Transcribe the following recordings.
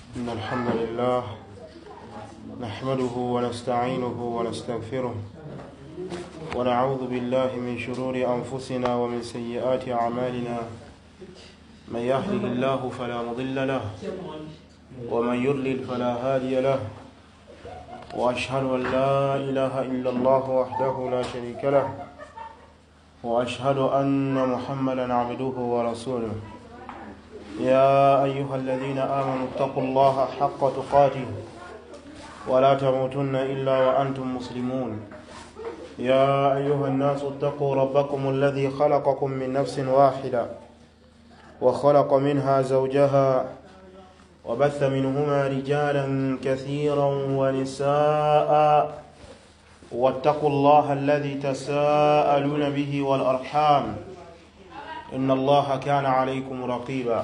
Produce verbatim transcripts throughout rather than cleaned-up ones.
إن الحمد لله نحمده ونستعينه ونستغفره ونعوذ بالله من شرور أنفسنا ومن سيئات أعمالنا من يهده الله فلا مضل له ومن يضلل فلا هادي له وأشهد أن لا إله إلا الله وحده لا شريك له وأشهد أن محمدا عبده ورسوله يا أيها الذين آمنوا اتقوا الله حق تقاته ولا تموتن إلا وأنتم مسلمون يا أيها الناس اتقوا ربكم الذي خلقكم من نفس واحدة وخلق منها زوجها وبث منهما رجالا كثيرا ونساء واتقوا الله الذي تساءلون به والأرحام إن الله كان عليكم رقيبا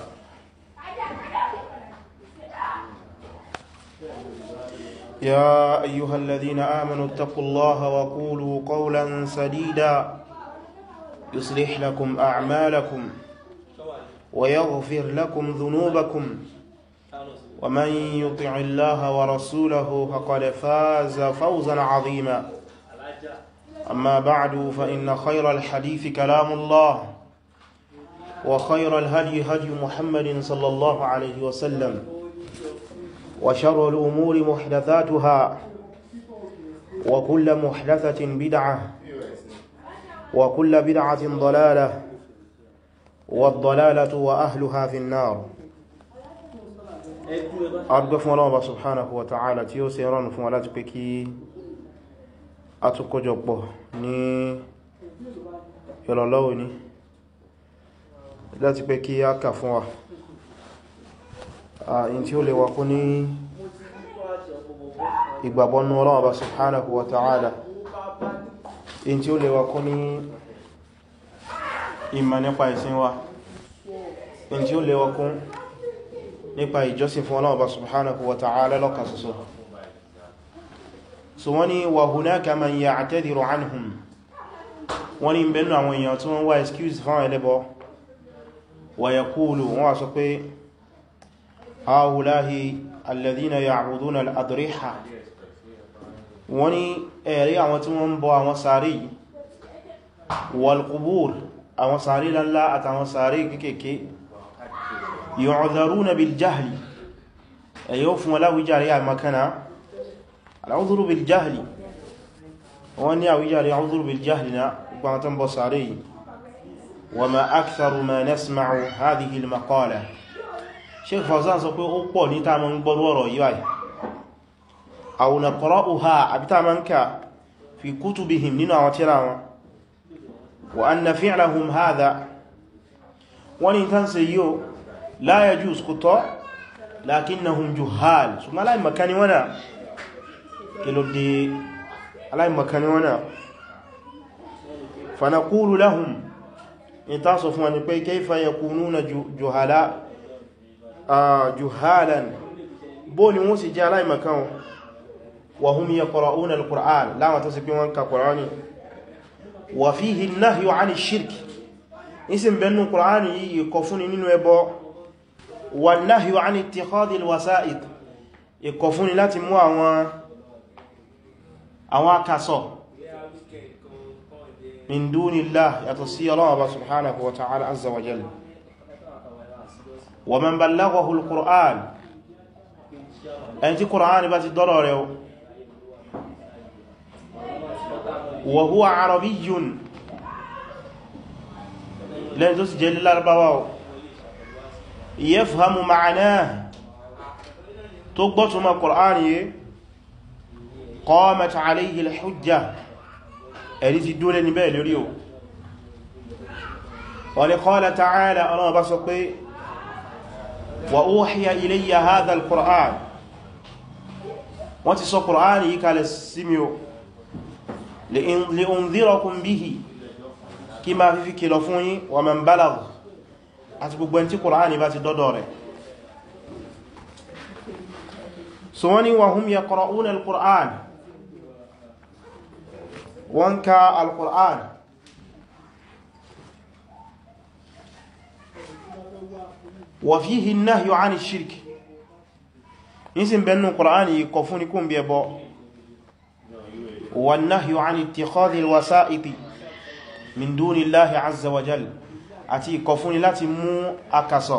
يا أيها الذين آمنوا اتقوا الله وقولوا قولا سديدا يصلح لكم أعمالكم ويغفر لكم ذنوبكم ومن يطع الله ورسوله فقد فاز فوزا عظيما أما بعد فإن خير الحديث كلام الله وخير الهدي هدي محمد صلى الله عليه وسلم وشر الأمور محدثاتها وكل محدثة بدعة وكل بدعة ضلالة والضلالة وأهلها في النار. أرجو فún Ọlọ́run subhanahu wa ta'ala tí ó ṣe rọrùn fún wa láti pé kí a tún kójọpọ̀ ní ìrọ̀lẹ́ òní láti pé kí a kà fún wa in tí ó lè wà kún ní ìgbàgbọ́nú Ọlọ́run subhanahu wa ta'ala, in tí ó lè wà kún ní ìmọ̀ nípa ìsìn wa, in tí ó lè wà kún nípa ìjọsìn fún Ọlọ́run subhanahu wa ta'ala lọ́kan ṣoṣo. So wọ́n ni wa hunaka man ya'tadiru anhum, wọ́n ni bẹ̀rẹ̀ àwọn èèyàn tí wọ́n wá excuse fún ẹlẹ́bọ wa yaqulu, wọ́n wá sọ pé haulahi alladhina ya'buduna al-adriha, wọ́n ni ẹ̀rí àwọn tí wọ́n ń bọ àwọn sàárì wal qubur, àwọn sàárì lánlá àtàwọn sàárì kékèké, yu'dharuna bil jahli, ẹ̀yọ́ fún aláwíjàrí àmakana, al'udhru bil jahli, wọ́n ní àwíjàrí al'udhru bil jahli na gbáǹtán bọ sàárì. wa ma aktharu ma nasma'u hadhihi al-maqala, Sheikh Fawzan sọ pé ó pọ̀ ní ta mọ́ ń gbọ́rọ̀ ọ̀rọ̀ yìí báyìí, aw naqra'uha àbí ta mọ́ ń kà fi kutubihim nínú àwọn tírà wọn, wa anna fi'lahum hadha, wọ́n ní tán ṣe yíò la yajuz kútọ́ lakinnahum juhal, ṣùgbọ́n aláìmakani wọ́nà kí ló dé aláìmakani wọ́nà. fa naqulu lahum, in ta sọ fún wani pé kayfa yakununa juhala juhalan, bó ni wọ́n sì jẹ́ aláìmakan wa hum yaqra'una al-Qur'an, láwọn tó sì pín wọn ka Qur'ani, wa fihi an-nahyu 'ani ash-shirk, isin bẹnu Qur'ani yìí kọ̀ fún nínú ẹbọ, wa an-nahyu 'ani ittikhadhi al-wasa'id, ìkọ̀ fún ni láti mú àwọn àwọn akasọ̀ min dunillah yàtọ̀ sí Allah subhanahu wa ta'ala azza wa jalla. wa man ballaghahu al-Qur'an, ẹni tí Qur'an bá ti dọ́rọ̀ rẹ̀ wa huwa arabiyyun, lẹ́yìn tó sì jẹ́ Lárúbáwá, yafhamu ma'nahu, tó gbọ́túnmọ̀ Qur'an yìí, qamat alayhi al-hujja, ẹ̀rí ti dúró ní bẹ́ẹ̀ lórí o. wa li qala ta'ala, Allah bá sọ pé wa uhiya ilayya hadha al-Qur'an, wọ́n ti sọ Qur'an yìí kalẹ̀ sí mi o, li unzirakum bihi, kí ma fi fi kìlọ̀ fún yín, wa man balagh, àti gbogbo ẹni tí Qur'an bá ti dọ́dọ̀ rẹ̀. so wọ́n ni wa hum yaqra'una al-Qur'an, wọ́n ka al-Qur'an, وفيه النهي عن الشرك nísìn bẹnu Qur'ani kọ̀ fún ní kún bí ẹbọ wan nahyu an ittikhadhi al-wasa'iti min duni Allahi azza wa jal àti kọ̀ fún ní láti mú akasọ̀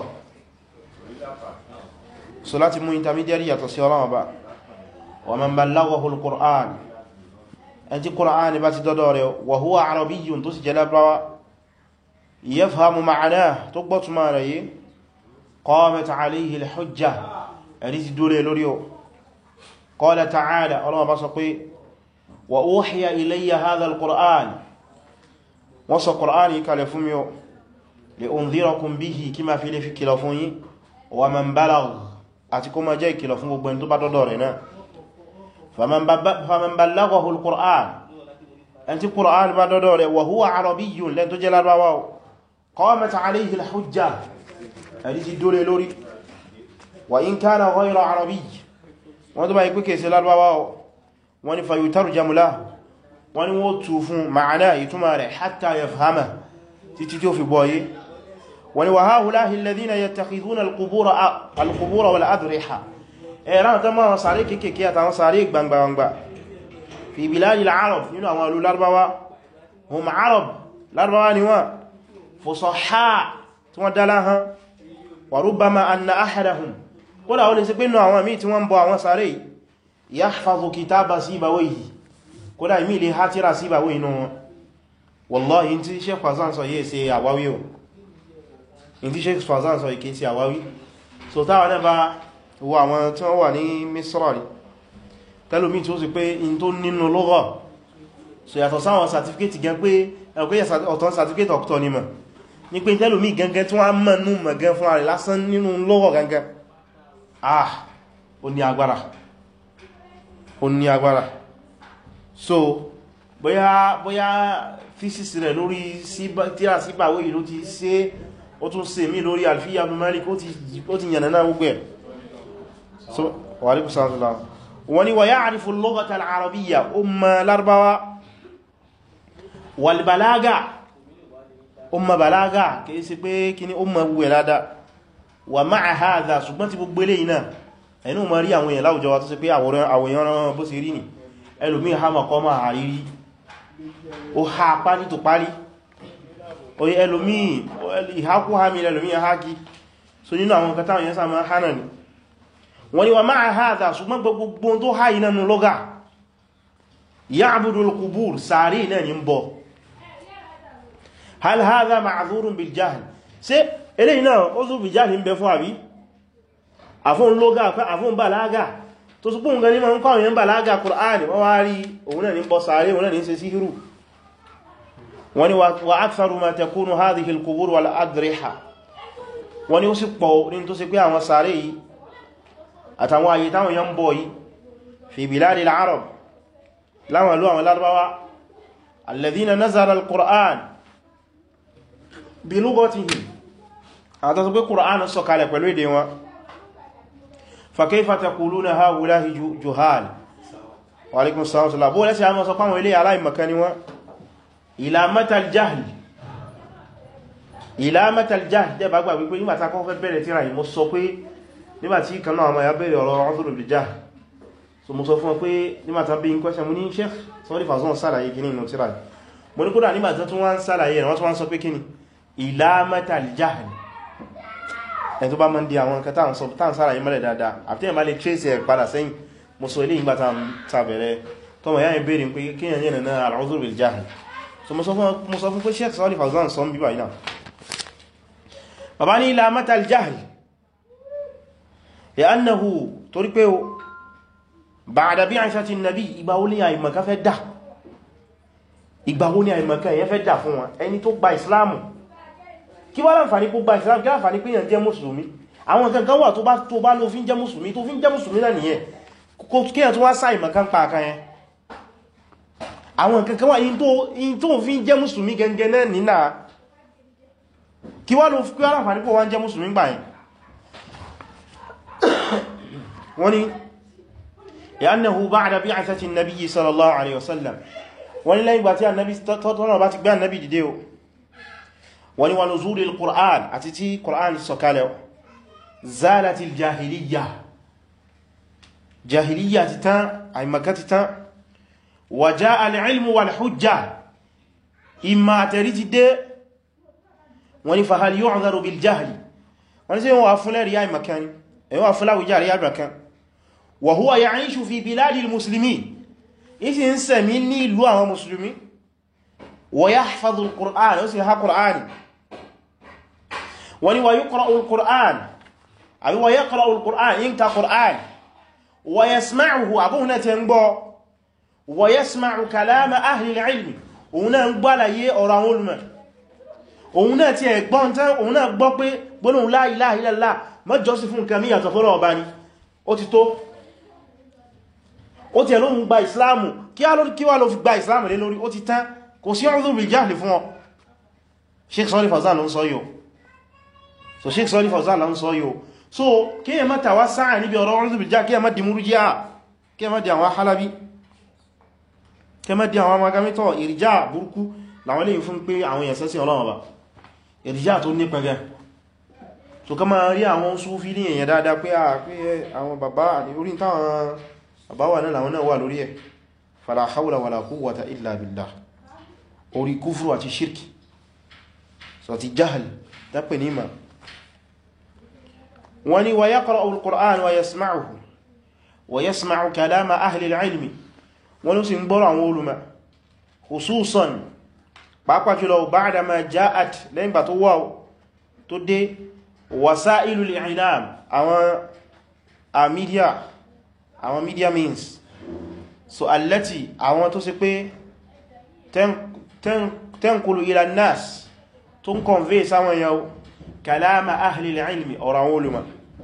so láti mú intermediary yàtọ̀ sí Ọlọ́run Ọba wa man ballaghahu al-Qur'an ẹn tí Qur'an bá ti dọ́dọ̀ rẹ̀ wa huwa arabiyyun tó sì jẹ́ Lárúbáwá yafhamu ma'nahu tó gbọ́tùmá rẹ̀ yìí qamat alayhi al-hujja ẹ̀rí ti dúró lórí o qala ta'ala Ọlọ́run bá sọ pé wa uhiya ilayya hadha al-Qur'an wọ́n sọ Qur'an yìí kalẹ̀ fún mi o li unzirakum bihi kí ma fi lè fi kìlọ̀ fún yín wa man balagh àti kó ma jẹ́ ìkìlọ̀ fún gbogbo ẹni tó bá dọ́dọ̀ rẹ̀ náà faman ballaghahu al-Qur'an ẹni tí Qur'an bá dọ́dọ̀ rẹ̀ wa huwa arabiyyun lẹ́n tó jẹ́ Lárúbáwá qamat alayhi al-hujja ẹ̀rí ti dúró lórí wa in kana ghayra arabiy wọ́n tó bá ipé kèsè Lárúbáwá wọ́n ni fayutarjamu lahu wọ́n ni wọ́n tú fún ma'ana ìtumà rẹ̀ hatta yafhama títí tí ó fi gbọ́yé wọ́n ni wa ha'ula'i alladhina yattakhidhuna al-qubura al-qubura wal adriha ẹ̀rán tó máa sàárè kéèkéé àtàwọn sàárè gbangbangba fi biladi al-arab nínú àwọn alú Lárúbáwá hum arab Lárúbáwá ni wọ́n fusahha tí wọ́n dálá hàn wa rubbama anna ahadahum kódà ó lè sí pé nù àwọn míì tí wọ́n bọ àwọn sàárè yahfazu kitaba Sibawayhi kódà ìmí ilé hátírà Sibawayhi inú wọn wallahi tí Sheikh Fawzan sọ yìí ṣe àwáwí o in tí Sheikh Fawzan sọ yìí ṣe àwáwí so táwọn náà bá wọ àwọn tí wọ́n wà ní Misra rí tẹ́lómí tí ó sì pé in tó nínú lugha so yàtọ̀ sáwọn certificate gan pé ẹ̀kọ́ ọ̀tọ̀ certificate ọ̀tọ̀ ni mọ̀ ní pé tẹ́lómí gangan tí wọ́n mọ̀ nú mọ̀ gan fún ààrẹ lásán nínú lugha gangan ah ó ní agbára ó ní agbára so bóyá bóyá thesis rẹ̀ lórí tíra Sibawayhi ló ti ṣe ó tún ṣe mí lórí Alfiya ibn Malik ó ti yànnà náà gbogbo ẹ̀ so wa alaikum salam wani wa ya'rifu al-lughata al-arabiyya umma Lárúbáwá wal balaga umma balaga kìí sí pé kí ní umma wùwẹ̀ ládá wa ma'a hadha ṣùgbọ́n ti gbogbo eléyìí náà ẹnu ma rí àwọn èèyàn láwùjọ wa tó sì pé àwòyàn bó sì rí ní ẹlòmí ha mọ̀kọ́ ma àrírí ó ha parí tó parí oye ẹlòmí ìhákú ha mi ẹlòmí àhákí so nínú àwọn kẹta òyìn sáà ma hánà ni wọ́n ni wa ma'a hadha ṣùgbọ́n gbogbo tó ha iná nù lọ́gà ya'budu al-qubur sàárì náà ni ń bọ̀ hal hadha ma'dhurun bil jahl ṣé eléyìí náà ó zú bil jahl ń bẹ fún àbí àfún lọ́gà pé àfún bàlágà tó sì pún gani ma ń kọ́ ìyẹn bàlágà Kùránì wọ́n wá rí òun náà ní bọ́ sàárè òun náà ní ṣe síhìrù wọ́n ni wa aktharu ma takunu hadhihi al-qubur wal adriha wọ́n ni ó sì pọ̀ ní tó sì pé àwọn sàárè yìí àtàwọn ayé táwọn yẹn bọ̀ yìí fi biladi al-arab láwọn ìlú àwọn Lárúbáwá alladhina nazara al-Qur'an bi lughatihim àtàtù pé Qur'an sọ̀kalẹ̀ pẹ̀lú èdè wọn فكيف تقولون هؤلاء جهال وعليكم السلام ورحمة الله بو لسي عما سقاموا إليه على مكان إلى متى الجهل إلى متى الجهل ده بقى بيقول لما تكون في البلد تيرا mo sọ pé nígbà tí kan náà ma ya bẹ̀rẹ̀ ọ̀rọ̀ udhur bil jahl so mo sọ fún pé nígbà tán bí in question mo ní Sheikh sorry Fawzan ṣàlàyé kíní inú tírà mo ní kódà nígbà tán tún wọ́n ṣàlàyé wọ́n tún wọ́n sọ pé kíní إلى متى الجهل ẹ̀ tó bá mọ́ di àwọn kẹta tán sára yí mẹ́lẹ̀ dáadáa àti ẹ̀mà lè trace ẹ̀ padà sẹ́yìn mo sọ ilé ìgbàta tàbẹ̀rẹ̀ tọ́mọ̀ yá ìbéèrè pé kíyàn yẹn náà al-udhur bil jahl so mo sọ fún pé Sheikh Saalih Fawzān sọ bíbà iná bàbá ní ilá mata al-jahl li'annahu torí pé o ba'da bi'thati an-nabi ìgbàwó ní àìmọ̀ká fẹ́ dà ìgbàwó ní àìmọ̀ká yẹn fẹ́ dà fún wọn ẹni tó gba ìsìláàmù kí wá láǹfàní kó gba ìsìlámù kí láǹfàní pé yàn jẹ́ mùsùlùmí àwọn kankan wà tó bá tó bá ló fi ń jẹ́ mùsùlùmí tó fi ń jẹ́ mùsùlùmí náà nìyẹn kó kí yàn tó wá sáì mọ̀kán pa àkán yẹn àwọn kankan wà yìí tó fi ń jẹ́ mùsùlùmí gẹngẹn náà nínà kí wá ló fi láǹfàní kó wá ń jẹ́ mùsùlùmí gbà yẹn wọ́n ni li'annahu ba'da bi'thati an-nabiy sallallahu alayhi wa sallam wọ́n ni lẹ́yìn gbà tí annabi tọ́tọ́nà bá ti gbé annabi dìde o wọ́n ni wà nuzuli al-Qur'an àti tí Qur'an sọ̀kalẹ̀ zalatil jahiliya jahiliya ti tán àìmọ̀kan ti tán wa jaa al-ilmu wal-hujja ìmọ̀ àtẹ̀rí ti dé wọ́n ní fa hal yu'dharu bil-jahli wọ́n ní sí wọ́n wà fún lẹ́rí àìmọ̀kan ni èyí wà fún láwùjá rí àìmọ̀kan wa huwa ya'ishu fi biladi al-muslimin isi ń sẹ̀mí ní ìlú àwọn musulmi wa yahfadhu al-Qur'an ó sì ha Qur'ani wọ́n ní wa yuqra'u al-Qur'an àbí wa yaqra'u al-Qur'an in ka Qur'an wa yasma'uhu abúhùnà tẹ ń gbọ́ wa yasma'u kalama ahli al-ilmi òun náà ń gbálàyé ọ̀rọ̀ àwọn olùmọ̀ òun náà ti ẹ̀gbọ́n tán òun náà gbọ́ pé gbónúhùn la ilaha illallah má jọ́sìn fún nǹkan míyàtọ̀ fọ́lọ̀ ọba ni ó ti tó ó ti ẹ̀lóhun gba ìsìláàmù kí wá ló fi gba ìsìláàmù lé lórí ó ti tán kò sí udhur bil jahl fún ọ Sheikh Saalih Fawzān ló ń sọ yóò so Sheikh Saalih Fawzān ló ń sọ yóò so kí ẹ má tàwà sáà níbi ọ̀rọ̀ udhur bil jahl kí ẹ má di múrújíà kí ẹ má di àwọn halabi kí ẹ má di àwọn amagamítọ̀ ìrìjá burúkú làwọn lè fún pé àwọn èèyàn sẹ́sìn Ọlọ́run ba ìrìjá tó ní pẹ̀gẹ́ so ká máa rí àwọn Súfí ní èèyàn dáadáa pé àwọn bàbá orí táwọn bàbá wà náà làwọn náà wà lórí ẹ̀ fala hawla wala quwwata illa billah orí kúfùrù àti ṣírkì so àti jahl dápẹ̀ ní ma wọ́n ni wa yaqra'u al-Qur'an wa yasma'uhu wa yasma'u kalama ahli al-ilmi wọ́n ló sì ń gbọ́rọ̀ àwọn olùmọ̀ khususan pàápàá jùlọ ba'da ma ja'at lẹ́yìn bá tó wà tó dé wasa'ilul i'lam àwọn a media àwọn media means so allati àwọn tó ṣe pé tanqulu ila an-nas tó ń convey sáwọn yau kalama ahli al-ilmi ọ̀rọ̀ àwọn olùmọ̀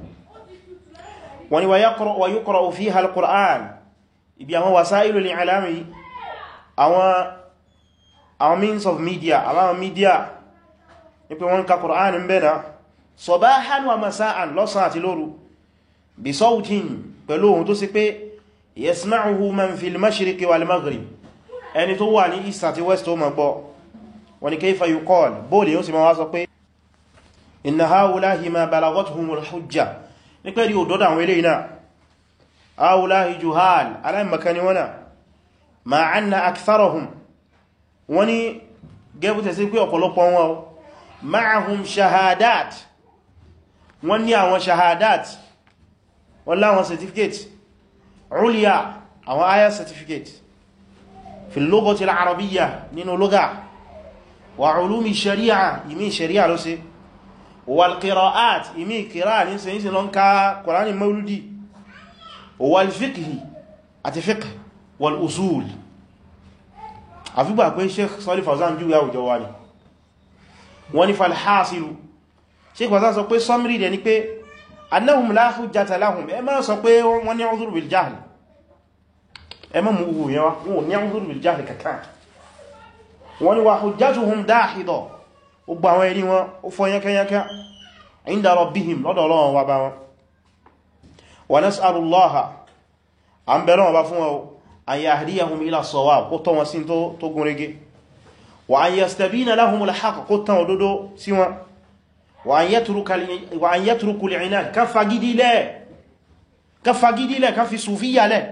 wani wa yuqra'u fiha al-Qur'an ibi àwọn wasa'ilul i'lam àwọn àwọn means of media àwọn media ní pé wọ́n ka Qur'an ń bẹ́na sabahan wa masa'an lọ́sàn àti lóru bi sawtin pẹ̀lú ohun tó sì pé yasma'uhu man fil mashriqi wal maghrib ẹni tó wà ní east àti west tó ma gbọ́ wọ́n ní kayfa yuqal bóòlì yóò sì máa wá sọ pé inna haulahi ma balagathumul hujja ní pẹ̀lú òdọ́dà àwọn ilé iná haulahi juhal aláìmakani wana ma anna aktharahum wọ́n ní gẹ́bùtẹ̀ sí pé ọ̀pọ̀lọpọ̀ wọn ma'ahum shahadat wọ́n ní àwọn shahadat wọ́n láwọn certificate uliya àwọn aya certificate fi al-lughati al-arabiyya nínú lugha wa ulumi shari'a imi shari'a ló sí wal qira'at imi qira'a ní sẹ́yìn sí lọ ń ká Qur'ani mauludi wal fiqhi àti fiqh wal usul àfígbà pé Sheikh Saalih Fawzān jú yàwó jọwa ni wọ́n ni falhasilu Sheikh Fawzān sọ pé summary dẹ̀ ni pé annahum la hujjata lahum ẹ má sọ pé wọ́n ní udhur bil jahl ẹ má mú uhu yẹwa wọ́n ní udhur bil jahl kankan wọ́n ni wa hujjatuhum dahida ó gba àwọn ẹni wọn ó fọ́ yánkányánká inda rabbihim lọ́dọ̀ Ọlọ́run wa bá wọn wa nas'alullaha a ń bẹ̀rẹ̀ wọn bá fún wọn an yahdiyahum ila as-sawab kó tọ́ wọn sí tó gúnrégé wa an yastabina lahum al-haqq kó tán òdodo sí wọn wa an yatruku al-'inad ká fagidílẹ̀ ká fagidílẹ̀ ká fi sùfíyà lẹ̀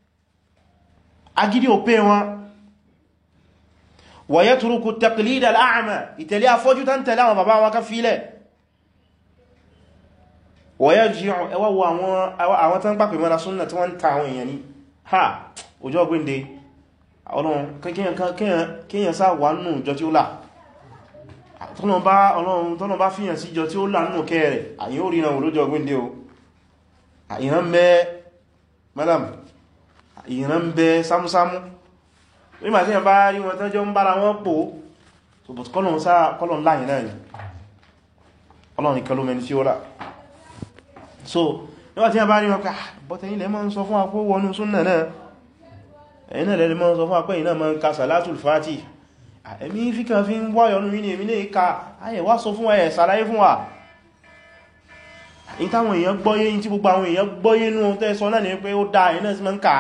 agidi ò pé wọn wa yatruku at-taqlid al-a'ma ìtẹ̀lé afọ́jú tán tẹ̀lé àwọn bàbá wọn ká fílẹ̀ wa yarji'u ẹwà àwọn tán pàpẹ̀ mọ́ra súnnà tí wọ́n ń ta àwọn èèyàn ní ha ọjọ́ ọgbẹ́ndé ọlọ́run kíyàn sáà wà nínú ìjọ tí ó là tọ́nà bá fíyàn sí ìjọ tí ó là nínú kẹrẹ àyín ó rí náà lójọ́ ọgbẹ́ndé o ìran bẹ́ madam ìran bẹ́ sámúsámú wí ma tí yàn bá rí wọn tọ́jọ́ ń bára wọn pò so but kọ́lọ̀n sáà kọ́lọ̀n láyìn náà ni ọlọ́run ìkẹlómẹni tí ó là so níwà tí yàn bá rí wọn ká bọ́tẹ̀ ilẹ̀ máa ń sọ fún àpò wọnú súnnà náà ẹ̀yìn náà lẹ́lẹ́ máa ń sọ fún àpẹ́ ìná máa ń ka salatul fati ẹ̀mí fíkà fi ń wáyọnú mí ní èmì náà ká ayẹ̀ wá sọ fún ẹ̀ sàlàyé fún wa in táwọn èèyàn gbọ́yé in tí gbogbo àwọn èèyàn gbọ́yé nú tẹ́ sọ náà ni pé ó dá ẹ̀nà sí máa ń ká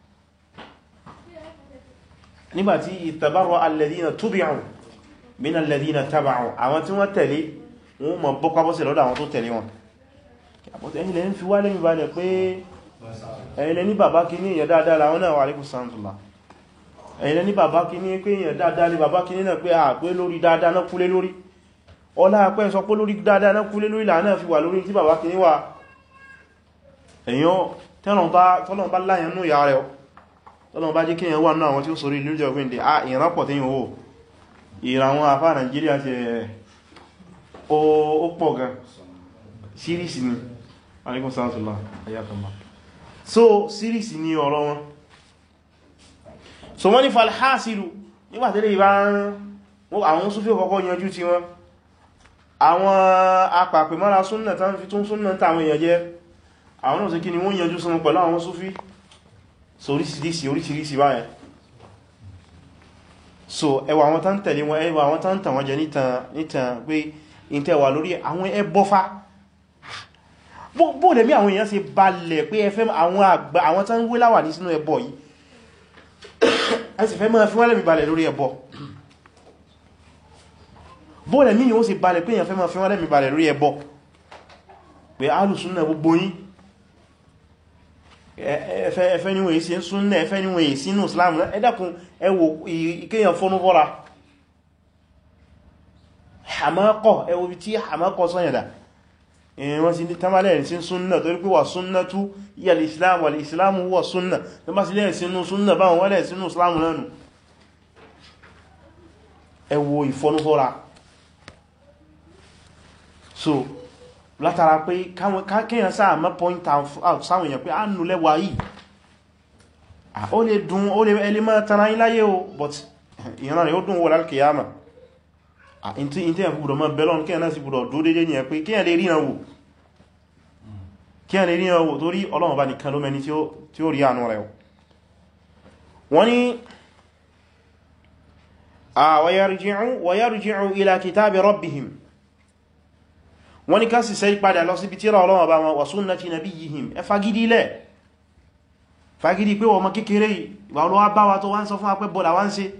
nígbàtí ittabarra alladhina tubi'u min alladhina taba'u àwọn tí wọ́n tẹ̀lé wọ́n mọ̀ bọ́kwábọ́sẹ̀ lọ́dọ̀ àwọn tó tẹ̀lé wọn ẹ̀yìn lẹ́yìn fi wá lẹ́yìn balẹ̀ pé ẹ̀yin ní bàbá kí ní èyàn dáadáa láwọn náà wà alaykum salamtullah ẹ̀yin ní bàbá kí ní pé èyàn dáadáa ní bàbá kí ní náà pé à pé lórí dáadáa náà kúlé lórí ọlá pẹ́ sọ pé lórí dáadáa náà kúlé lórí lànà fi wà lórí tí bàbá kí ní wà èyàn tọ́lọ̀ bá láyàn nú ìyá rẹ̀ tọ́lọ̀ bá jẹ́ kí èyàn wà náà àwọn tí ó sorí lójọ́ ọgbìndẹ̀ à ìrànpọ̀ tí yíò ìràwọn afá Nàìjíríà ti ó pọ̀ gan sírísì ni alaykum salamtullah ayakumullah so sírísì ni ọ̀rọ̀ wọn so wọ́n ní falhasilu nígbàtẹ́lẹ̀ ìbá àwọn Súfí kọ́kọ́ yanjú tí wọ́n àwọn apàpẹ̀ mọ́ra súnnà tán fi tún súnnà tàwọn èèyàn jẹ́ àwọn náà sí kí ni wọ́n yanjú sún pẹ̀lú àwọn Súfí so oríṣiríṣi oríṣiríṣi báyẹn so ẹwà àwọn tán tẹ̀lé wọn ẹwà àwọn tán tàn wọ́n jẹ nítàn pé ìntẹ̀wà lórí àwọn ẹbọ́fá bóòlẹ̀ mí àwọn èèyàn ṣe balẹ̀ pé ẹfẹ́ àwọn àgbà àwọn tán wé láwà ní sínú ẹbọ yìí ẹ sì fẹ́ máa fi wọ́n lẹ́mí balẹ̀ lórí ẹbọ bóòlẹ̀ mí yíó ṣe balẹ̀ pé èèyàn fẹ́ máa fi wọ́n lẹ́mí balẹ̀ lórí ẹbọ pé alùsúnnà gbogbo yín ẹfẹ́ níwọ̀n èsì ń súnnà ẹfẹ́ níwọ̀n èsì inú Islam ẹ dákun ẹ wò ìkéyàn fọ́nú fọ́ra hamakọ̀ ẹ wò bí tí hamakọ̀ sọ́yẹ̀dà wọ́n sí ní tamalẹ̀ sí súnnà torí pé wà súnnà tú yà l'islam wà l'islam wà súnnà tó bá sí lẹ́ sínú súnnà báwọn wọ́n lẹ́ sínú islam nánu ẹ wò ìfọ́núfọ́ra so látara pé kíyàn sáà mọ́ point out sáwọn èèyàn pé a nù lẹ́wà yìí ó lè dùn ó lè ẹlé mọ́ tara yín láyé o but ìran rẹ̀ ó dùn wọ lálkìyàmà ìntí ẹ̀fù gbùdọ̀ mọ́ bẹ́lọ́n kíyàn náà sì gbùdọ̀ dó dédé ní ẹ pé kíyàn lè ríran wò kíyàn lè ríran wò torí Ọlọ́run bá nìkan ló mẹ́ni tí ó rí àánú rẹ̀ wọ́n ni wa yarji'u ila kitabi rabbihim wọ́n ni ká sì sẹ́ padà lọ síbi tírà Ọlọ́run bá wọn wa sunnati nabiyyihim ẹ fagidi lẹ̀ fagidi pé wọ́n mọ́ kékeré ìwà olówá bá wa tó wá ń sọ fún apẹ́ bọ́lá wá ń ṣe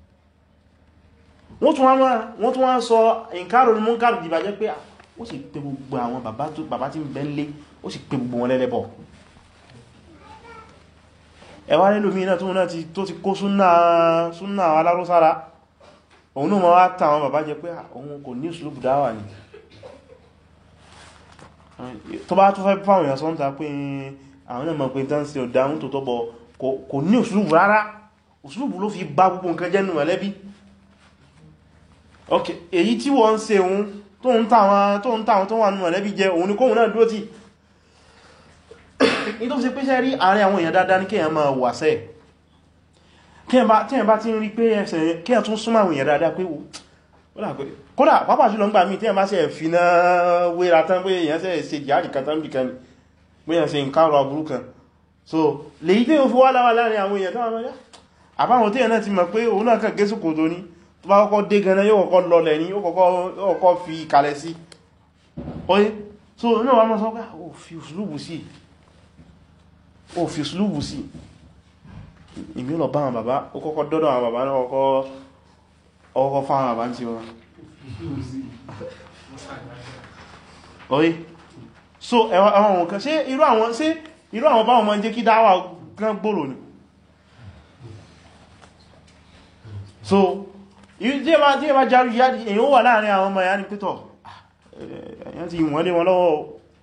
wọ́n tún wá sọ ìkárò ní múnkàrù dìbàjẹ́ pé ó sì pè gbogbo àwọn bàbá tí ń bẹ lé ó sì pè gbogbo wọn lẹ́lẹ́bọ̀ ẹwà lẹ́lòmí náà tó ti kó súnnà alárúsára òun náà ma wá tà àwọn bàbá jẹ pé òun kò ní ìsúlùbù dáwà ní tó bá tó fẹ́ fáwọn èèyàn sọ́ntà pé àwọn náà mọ̀ pé tán sí ọ̀dáhùn tó tọ́bọ̀ kò ní ìsúlùbù rárá ìsúlùbù ló fi bá gbogbo nǹkan jẹ́ nù mọ̀lẹ́bí ok èyí tí wọ́n ń ṣe òun tó ń tàwọn tó wà nù mọ̀lẹ́bí jẹ òun ni kóhun náà dúró tí ní tó fi ṣe pé ṣe rí àárín àwọn èèyàn dáadáa ní kíyàn máa wà sẹ́ kíyàn bá ti ń rí pé ẹsẹ̀ kíyàn tún súnmọ́ àwọn èèyàn dáadáa pé kódà pápá jùlọ ń gbà mí tíyàn bá ṣe fìná wéra tán pé èèyàn ṣe ṣe jihadi kan tán bìkan ni pé èèyàn ṣe nǹkan aburú kan so lèyí tí ó fi wá láwà láàrin àwọn èèyàn táwọn ọmọdé àbáwọn tíyàn náà ti mọ̀ pé òun náà kàn gẹ́sù kò tó ní tó bá kọ́kọ́ dé gan yóò kọ́kọ́ lọlẹ̀ ní yóò kọ́kọ́ fi kalẹ̀ sí oye so náà wọ́n mọ́ sọ pé ó fi uslubu sí ó fi uslubu sí ìmí lọ bá àwọn bàbá ó kọ́kọ́ dọ́dọ̀ àwọn bàbá náà ọkọ́ fáwọn bàbá tí wọ́n oye so ẹwọ́n wọn kan ṣe irú àwọn ṣe irú àwọn báwọn mọ́ jẹ́ kí dáwà gan gbòrò ni so tí ẹ bá járú yádi èyàn wà láàrin àwọn ọmọ ìyá ní pẹ́tọ̀ èyàn ti wọ́n lé wọn lọ́wọ́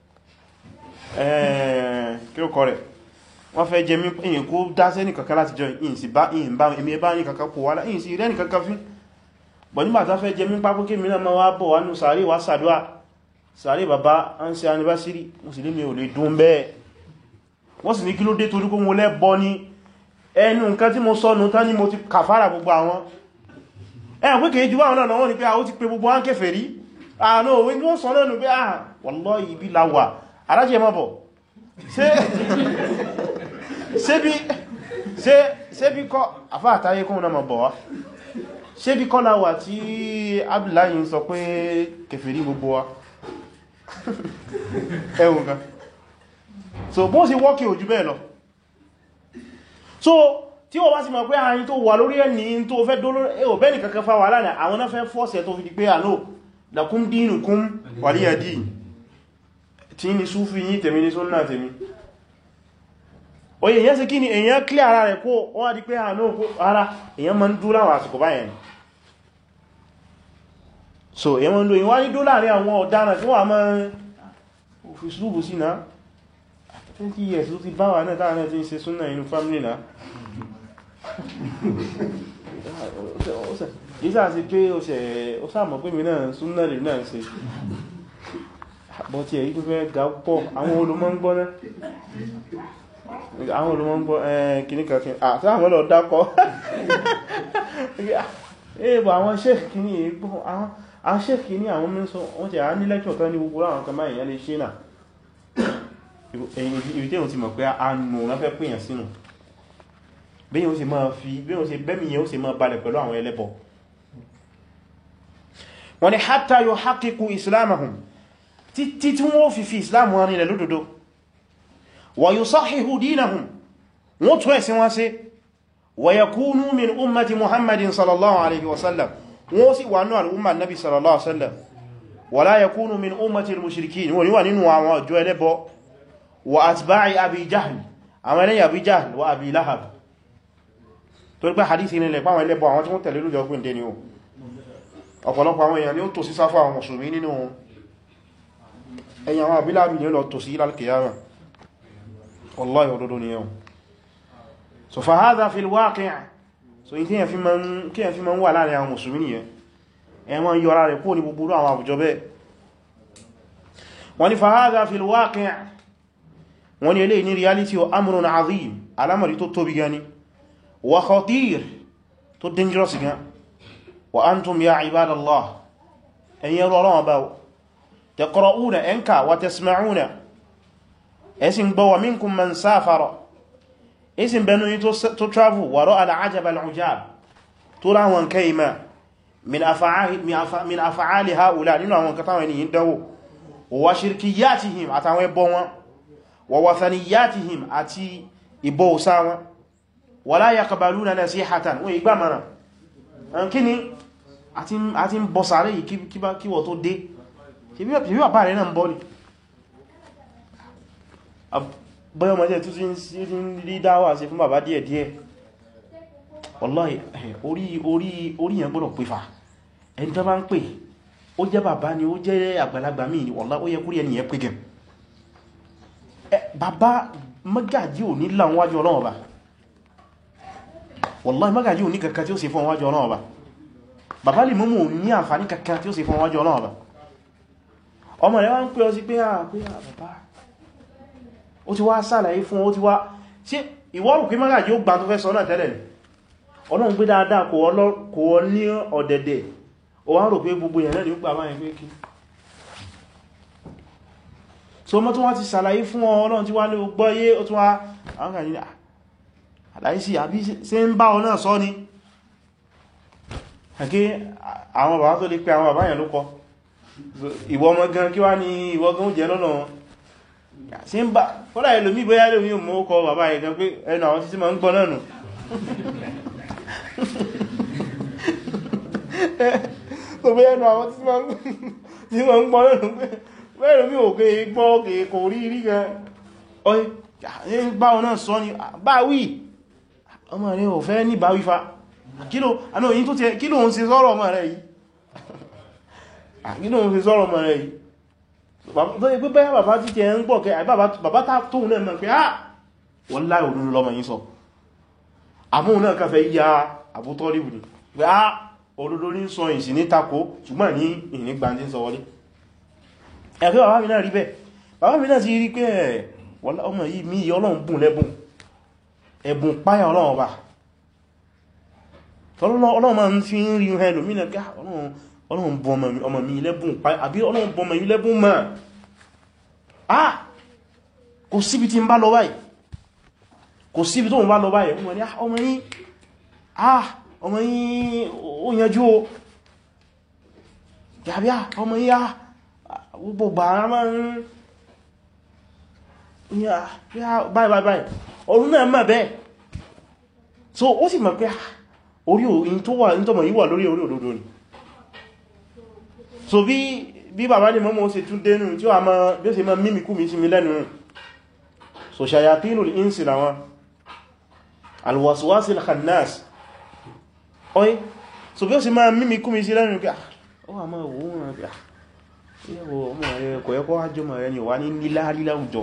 kírókọ rẹ̀ wọ́n fẹ́ jẹ mí èyàn kó dáṣẹ́ ní kankan láti jọ ìyìnsì bá ìyìn bá èmì ẹbá ní kankan kò wálá ìyìnsì rẹ̀ ní kankan fí bọ̀ nígbà tá fẹ́ jẹ mí pápó kí mìíràn máa wá bọ̀ wánú sàárè wá sàdúà sàárè bàbá ń ṣe anniversary mùsùlùmí ò lè dún bẹ́ẹ̀ wọ́n sì ní kí ló dé torí kó mo lẹ́bọ ní ẹnu nǹkan tí mo sọnù tán ní mo ti kàfàrà gbogbo àwọn ẹ̀yàn pé kèé jù àwọn náà wọ́n ni pé a ó ti pé gbogbo án kèfèrí rí àánú òwe ní wọ́n sọ náà nù pé àà wallahi ibi láwà alájẹ́ mọ́ bọ̀ ṣe bí kọ́ àfá àtàyé kún náà mọ̀ bọ̀ wá ṣe bí kọ́ láwà tí Abdullahi sọ pé kèfèrí gbogbo wa ẹwùn kan so bó sì wọ́kì ojú bẹ́ẹ̀ lọ so tí wọ́n bá sì mọ̀ pé àyín tó wà lórí ẹni tó fẹ́ dóló ẹ̀ọ̀bẹ́ ní kankan fáwà láàrin àwọn náà fẹ́ fọ́sẹ̀ tó fi di pé àlò lakum dinukum waliya din tí ní súfí yí tèmi ní súnnà tèmi oye èyàn ṣe kí ni èyàn clear ara rẹ̀ kó wọ́n wá di pé àánú ara èyàn ma ń dúró láwọn àsìkò báyẹn so èyàn ma ń dúró ìwá ní dúró láàrin àwọn ọ̀daràn tí wọ́n a mọ́ òfin ṣúgbù sí náà twenty years ló ti bá wà náà táwọn náà ti ń ṣe súnnà inú family náà ìsá sí pé ó sàmọ̀ pé mi náà súnnà lè náà ṣe bọ́ tí èyí tó fẹ́ ga pọ̀ àwọn olùmọ̀ ń gbọ́ náà àwọn olùmọ̀ ń gbọ́ kìníkà kìní àtàwọn lọ dákọ́ ẹ̀bọ̀ àwọn sẹ́ẹ̀kì ní ẹgbọ́ àwọn sẹ́ẹ̀kì ní àwọn mẹ́sàn wọ́n ti à ní lẹ́kṣọ̀ tán ní gbogbo àwọn kan máa èèyàn lè ṣe náà ibi tí wọ́n ti mọ̀ pé a nù wọ́n fẹ́ pèèyàn sínú bẹ́yìn ó sì máa fi bẹ́mìyàn ó sì máa balẹ̀ pẹ̀lú àwọn ẹlẹ́bọ wọ́n ni hatta yuhaqqiqu islamahum títí tí wọ́n fi fi islam wọn nílẹ̀ lódodo wa yusahhihu dinahum wọ́n tún ẹ̀sìn wọn sí wa yakunu min ummati muhammadin sallallahu alaihi wasallam wọ́n sì wà náà al'umma nabi sallallahu alaihi wasallam wa la yakunu min ummati al-mushrikin wọ́n wà nínú àwọn ọjọ́ ẹlẹ́bọ wa atba'i abi jahl àwọn ẹlẹ́yìn abi jahl wa abi lahab tó gbá hadithi nílẹ̀ pàwọn ẹlẹ́bọ àwọn tí wọ́n tẹ̀lé lójọ ọgbìn dẹni o ọ̀pọ̀lọpọ̀ àwọn èèyàn ni ó tò sí sáfà àwọn mùsùlùmí nínú ẹ̀yìn àwọn àbíláàbì ni ó lọ tò sí ìlàlùkìyàmà wallahi òdodo ni yẹn so fa hadha fil waqi' so in kíyàn fi ma ń wà láàrin àwọn mùsùlùmí nìyẹn ẹwọ́n yọra rẹ̀ kó ní gbogbo àwọn àwùjọ bẹ́ẹ̀ wọ́n ni fa hadha fil waqi' wọ́n ni eléyìí ní reality o amrun azim alamari tó tóbi gani wa khatir tó dangerous gan wa antum ya ibadallah ẹ̀yin Ọlọ́run bá taqra'una ẹnka wa tasma'una ẹ̀sìn gbọ́ wa minkum man sáfàrọ̀ ẹ̀sìn bẹnu yí tó travel wa ra'a al-'ajab al-'ujab tó ráwọn kaima min af'ali ha'ula nínú àwọn katáwọn ènìyàn dáwò wa shirkiyatihim àtàwọn ẹbọ wọn wa wathaniyatihim àti ìbọ òsá wọn wa la yaqbaluna nasihatan wọ́n igbá mara kíni àti ń bọ sàárè yìí kíwọ tó dé kí bí bàbá rẹ̀ náà ń bọ́ ní bọ́yọ̀mọ́jẹ́ tó ti ń rí dáwà sí fún bàbá díẹ̀ díẹ̀ wallahi orí orí orí yẹn gbọ́dọ̀ pè fà ẹni tó bá ń pè ó jẹ́ bàbá ni ó jẹ́ àgbàlagbà míì ni wallahi ó yẹ kúrí ẹni yẹn pè gẹn bàbá Mágàjí ò ní láwọn wájú Ọlọ́run Ọba wallahi Mágàjí ò ní kankan tí ó ṣe fún wájú Ọlọ́run Ọba bàbá lè mọ́mù ò ní àǹfàní kankan tí ó ṣe fún wájú Ọlọ́run Ọba ọmọ rẹ̀ wá ń pè ọ sí pé à pé à bàbá ó ti wá sàlàyé fún ó ti wá ṣe ìwọ́rù pé Mágàjí ó gbà tó fẹ́ sọ náà tẹ́lẹ̀ Ọlọ́run gbé dáadáa kò ọ ní ọ̀dẹ̀dẹ̀ ó wá rò pé gbogbo èèyàn lẹ́ni ó gbà báyìí pé kí so mọ́ tó wá ti sàlàyé fún Ọlọ́run tí wá ní gbọ́yé ó tún wá àwọn kan ní àlàyé sí àbí ṣe ń bá ọ náà sọ ni àkí àwọn bàbá tó lè pé àwọn bàbá yẹn ló kọ ìwọ ọmọ gan kí wá ní ìwọ gan jẹ lọ́nà wọn sí ń bá fọ́lá ẹlòmí bóyá lómi ò mọ́ kọ bàbá yẹn gan pé ẹnu àwọn títí ma ń gbọ́ náà nù tó bóyá ẹnu àwọn títí ma ń gbọ́ náà nù pé ẹlòmí ò kè gbọ́ kò rí rí gan ọ̀yẹ́ bá ọ náà sọ ni bá wí ọmọ rẹ̀ ò fẹ́ ní bá wífà kílò àná òyìn tó tẹ kílò ń ṣe sọ́rọ̀ ọmọ rẹ̀ yìí kílò ń ṣe sọ́rọ̀ ọmọ rẹ̀ yìí tó yẹ pé bẹ́yà bàbá títẹ ń gbọ́ kẹ́ bàbá tóun náà mọ̀ pé á wọ́n láì òdúrú lọ́mọ yìí sọ àmóhun náà kàfẹ́ yíya Abu Talib ní pé á òdodo ní sọ ìsìn ní takò ṣùgbọ́n ní ìní gbàndí sọ wọlé ẹ̀fẹ́ bàbá mi náà rí bẹ́ẹ̀ bàbá mi náà ti rí pé ọmọ yìí mi Ọlọ́run bùn lẹ́bùn ẹ̀bùn páyà Ọlọ́run ọba Ọlọ́run máa ń fi ń rí ẹlò mí náà Ọlọ́run bọ́ ọmọ mi lẹ́bùn àbí Ọlọ́run bọ́ ọmọ mi lẹ́bùn máa ah kò síbi tí ń bá lọ báyìí kò síbi tó ń bá lọ báyìí ọmọ ní ọmọ yìí ah ọmọ yìí ó yanjú o gàbí ah ọmọ yìí ah gbogbo gbàrá máa ń báyìí báyìí ọdún náà mọ̀ bẹ́ẹ̀ so ó sì mọ̀ pé orí òyìn tó wà nítọ̀mọ̀ yíwà lórí orí òdodo ni so bí bí bàbá ní mọ́mọ́ ṣe tún dénú tí ó a máa bí ó ṣe máa mímikú mi sí mi lẹ́nu so shayatinul insi làwọn alwaswasil khannas oye so bí ó sì máa mímí kú mi sí lẹ́nu pé ó wà máa wò wọ́n pé ìyẹ́wò ọmọ rẹ̀ kò yẹ kó wájọ́ mọ̀ rẹ̀ ni wà ní níláàrí láwùjọ